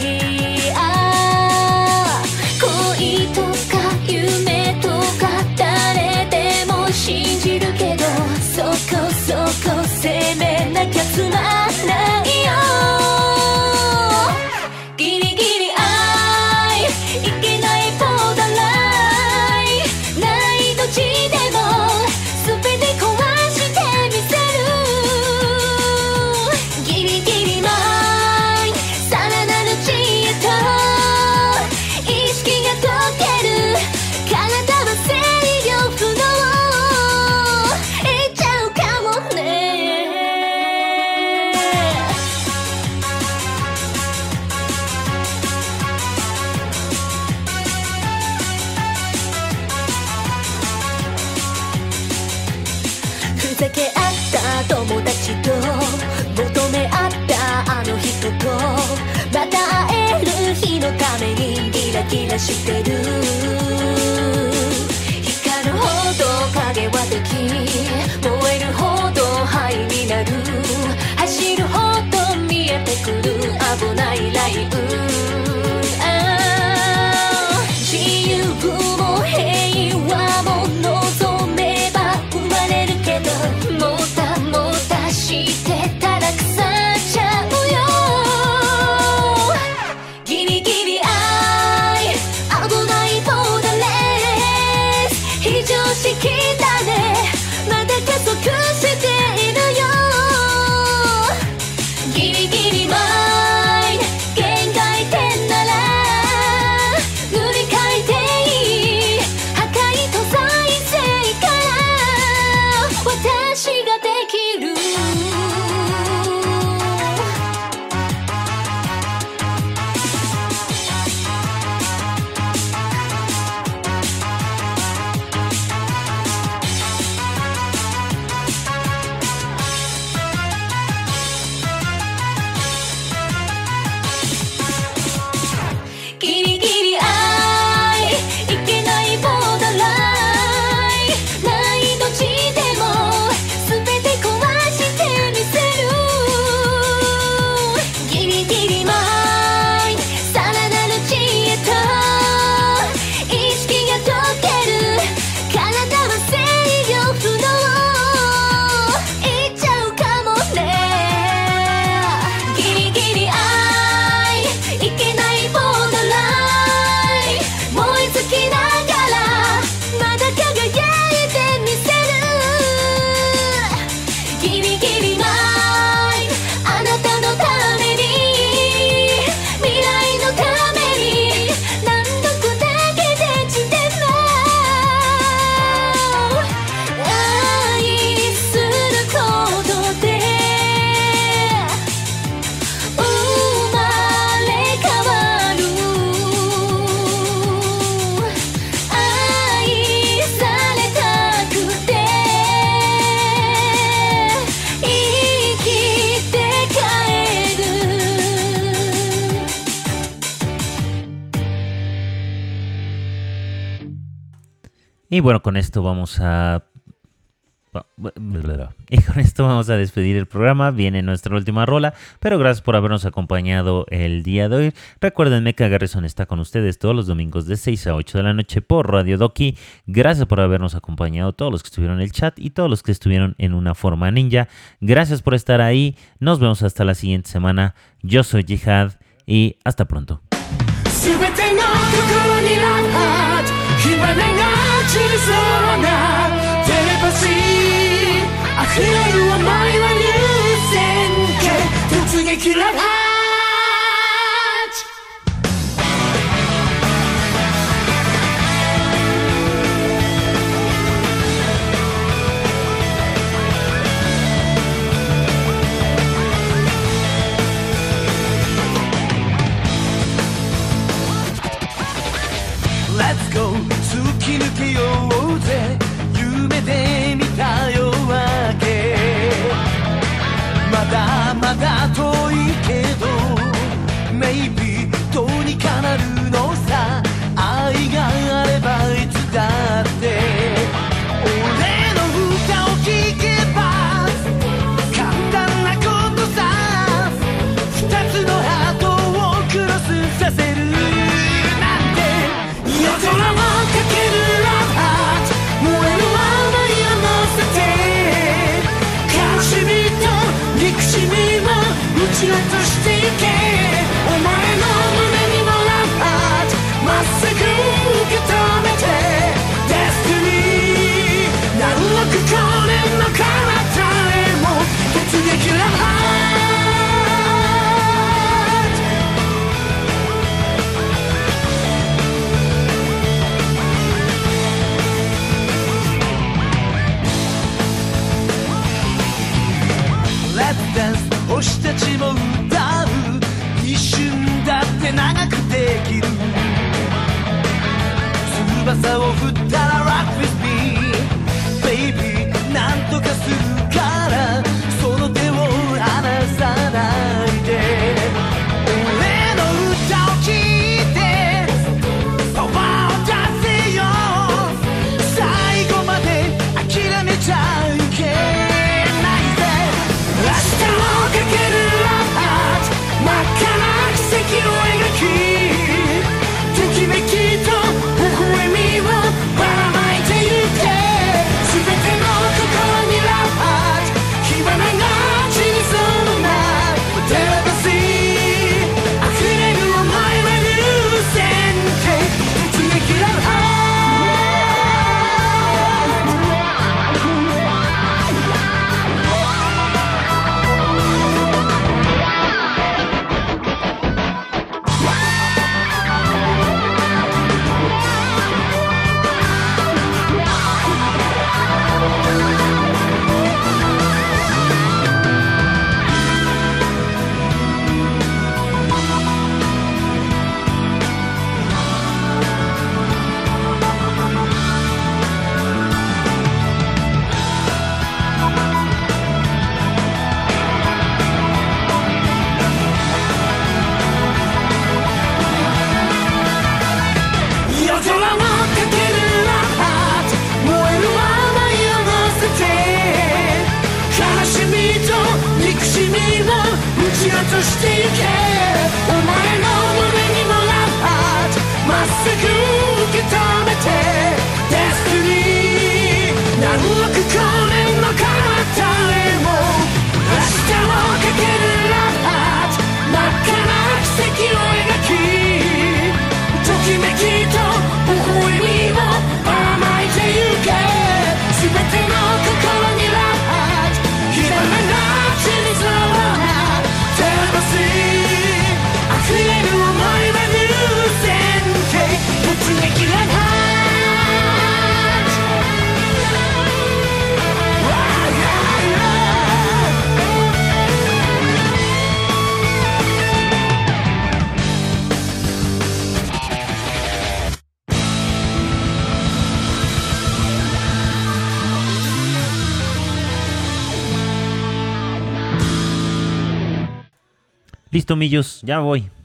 ああ恋とか夢とか誰でも信じるけどそこそこ責めなきゃつまんないよギリギリ愛いけないボーダーラインない土地でも全て壊してみせるギリギリマインさらなる知恵と意識が解ける体は制御不能ふざけ合った友達と求め合ったあの人とまた会える日のためにキラキラしてる光るほど影は敵燃えるほど灰になる走るほど見えてくる危ない雷雨自由も平和も望めば生まれるけどもたもたしてたら腐っちゃうよギリギリ愛危ないボーダーレス非常識だねまだ加速しているよギリギリマイン限界点なら塗り替えていい破壊と再生から私ができるギリギリ愛いけないボーダーラインない土地でも全て壊し Y bueno, con esto vamos a... Y con esto vamos a despedir el programa. Viene nuestra última rola, pero gracias por habernos acompañado el día de hoy. Recuerden, Mecha Garrison está con ustedes todos los domingos de 6 a 8 de la noche por Radio Doki. Gracias por habernos acompañado, todos los que estuvieron en el chat y todos los que estuvieron en una forma ninja. Gracias por estar ahí. Nos vemos hasta la siguiente semana. Yo soy Jihad y hasta pronto. Let's go 突き抜けようぜ夢で見た夜明けまだまだ遠いけど Maybe どうにかなるのさ愛があればいつだって俺の歌を聴けば簡単なことさ二つのハートをクロスさせるなんて夜空をかけるラブハート燃える想いを乗せて悲しみと憎しみを打ち落としていけお前の胸にもラブハートまっすぐ受け止めて Destiny 何億光年の彼方へも突撃ラブハート星たちも歌う一瞬だって長くできる翼を振ったら Rock with me Baby なんとかするからその手を離さないで俺の歌を聴いてパワーを出せよ最後まで諦めちゃいけないぜ明日をかけるラブハート真っ赤な奇跡を描きときめきと微笑みをばらまいてゆけ全ての心にラブハート火花が散りそうなテレパシー溢れる想いは流線形突撃ラブハート夜空をかけるラブハート燃える想いを乗せて悲しみと憎しみを打ち落としてゆけお前の胸にもラブハートまっすぐ受け止めて Destiny 何億光年の彼方へも明日をかけるラブハート真っ赤な奇跡を描きときめきと微笑みをばらまいてゆけ全ての心にラブハート火花が散りそうなテレパシー溢れる想いは流線形突撃ラブハート Listo, millos, ya voy.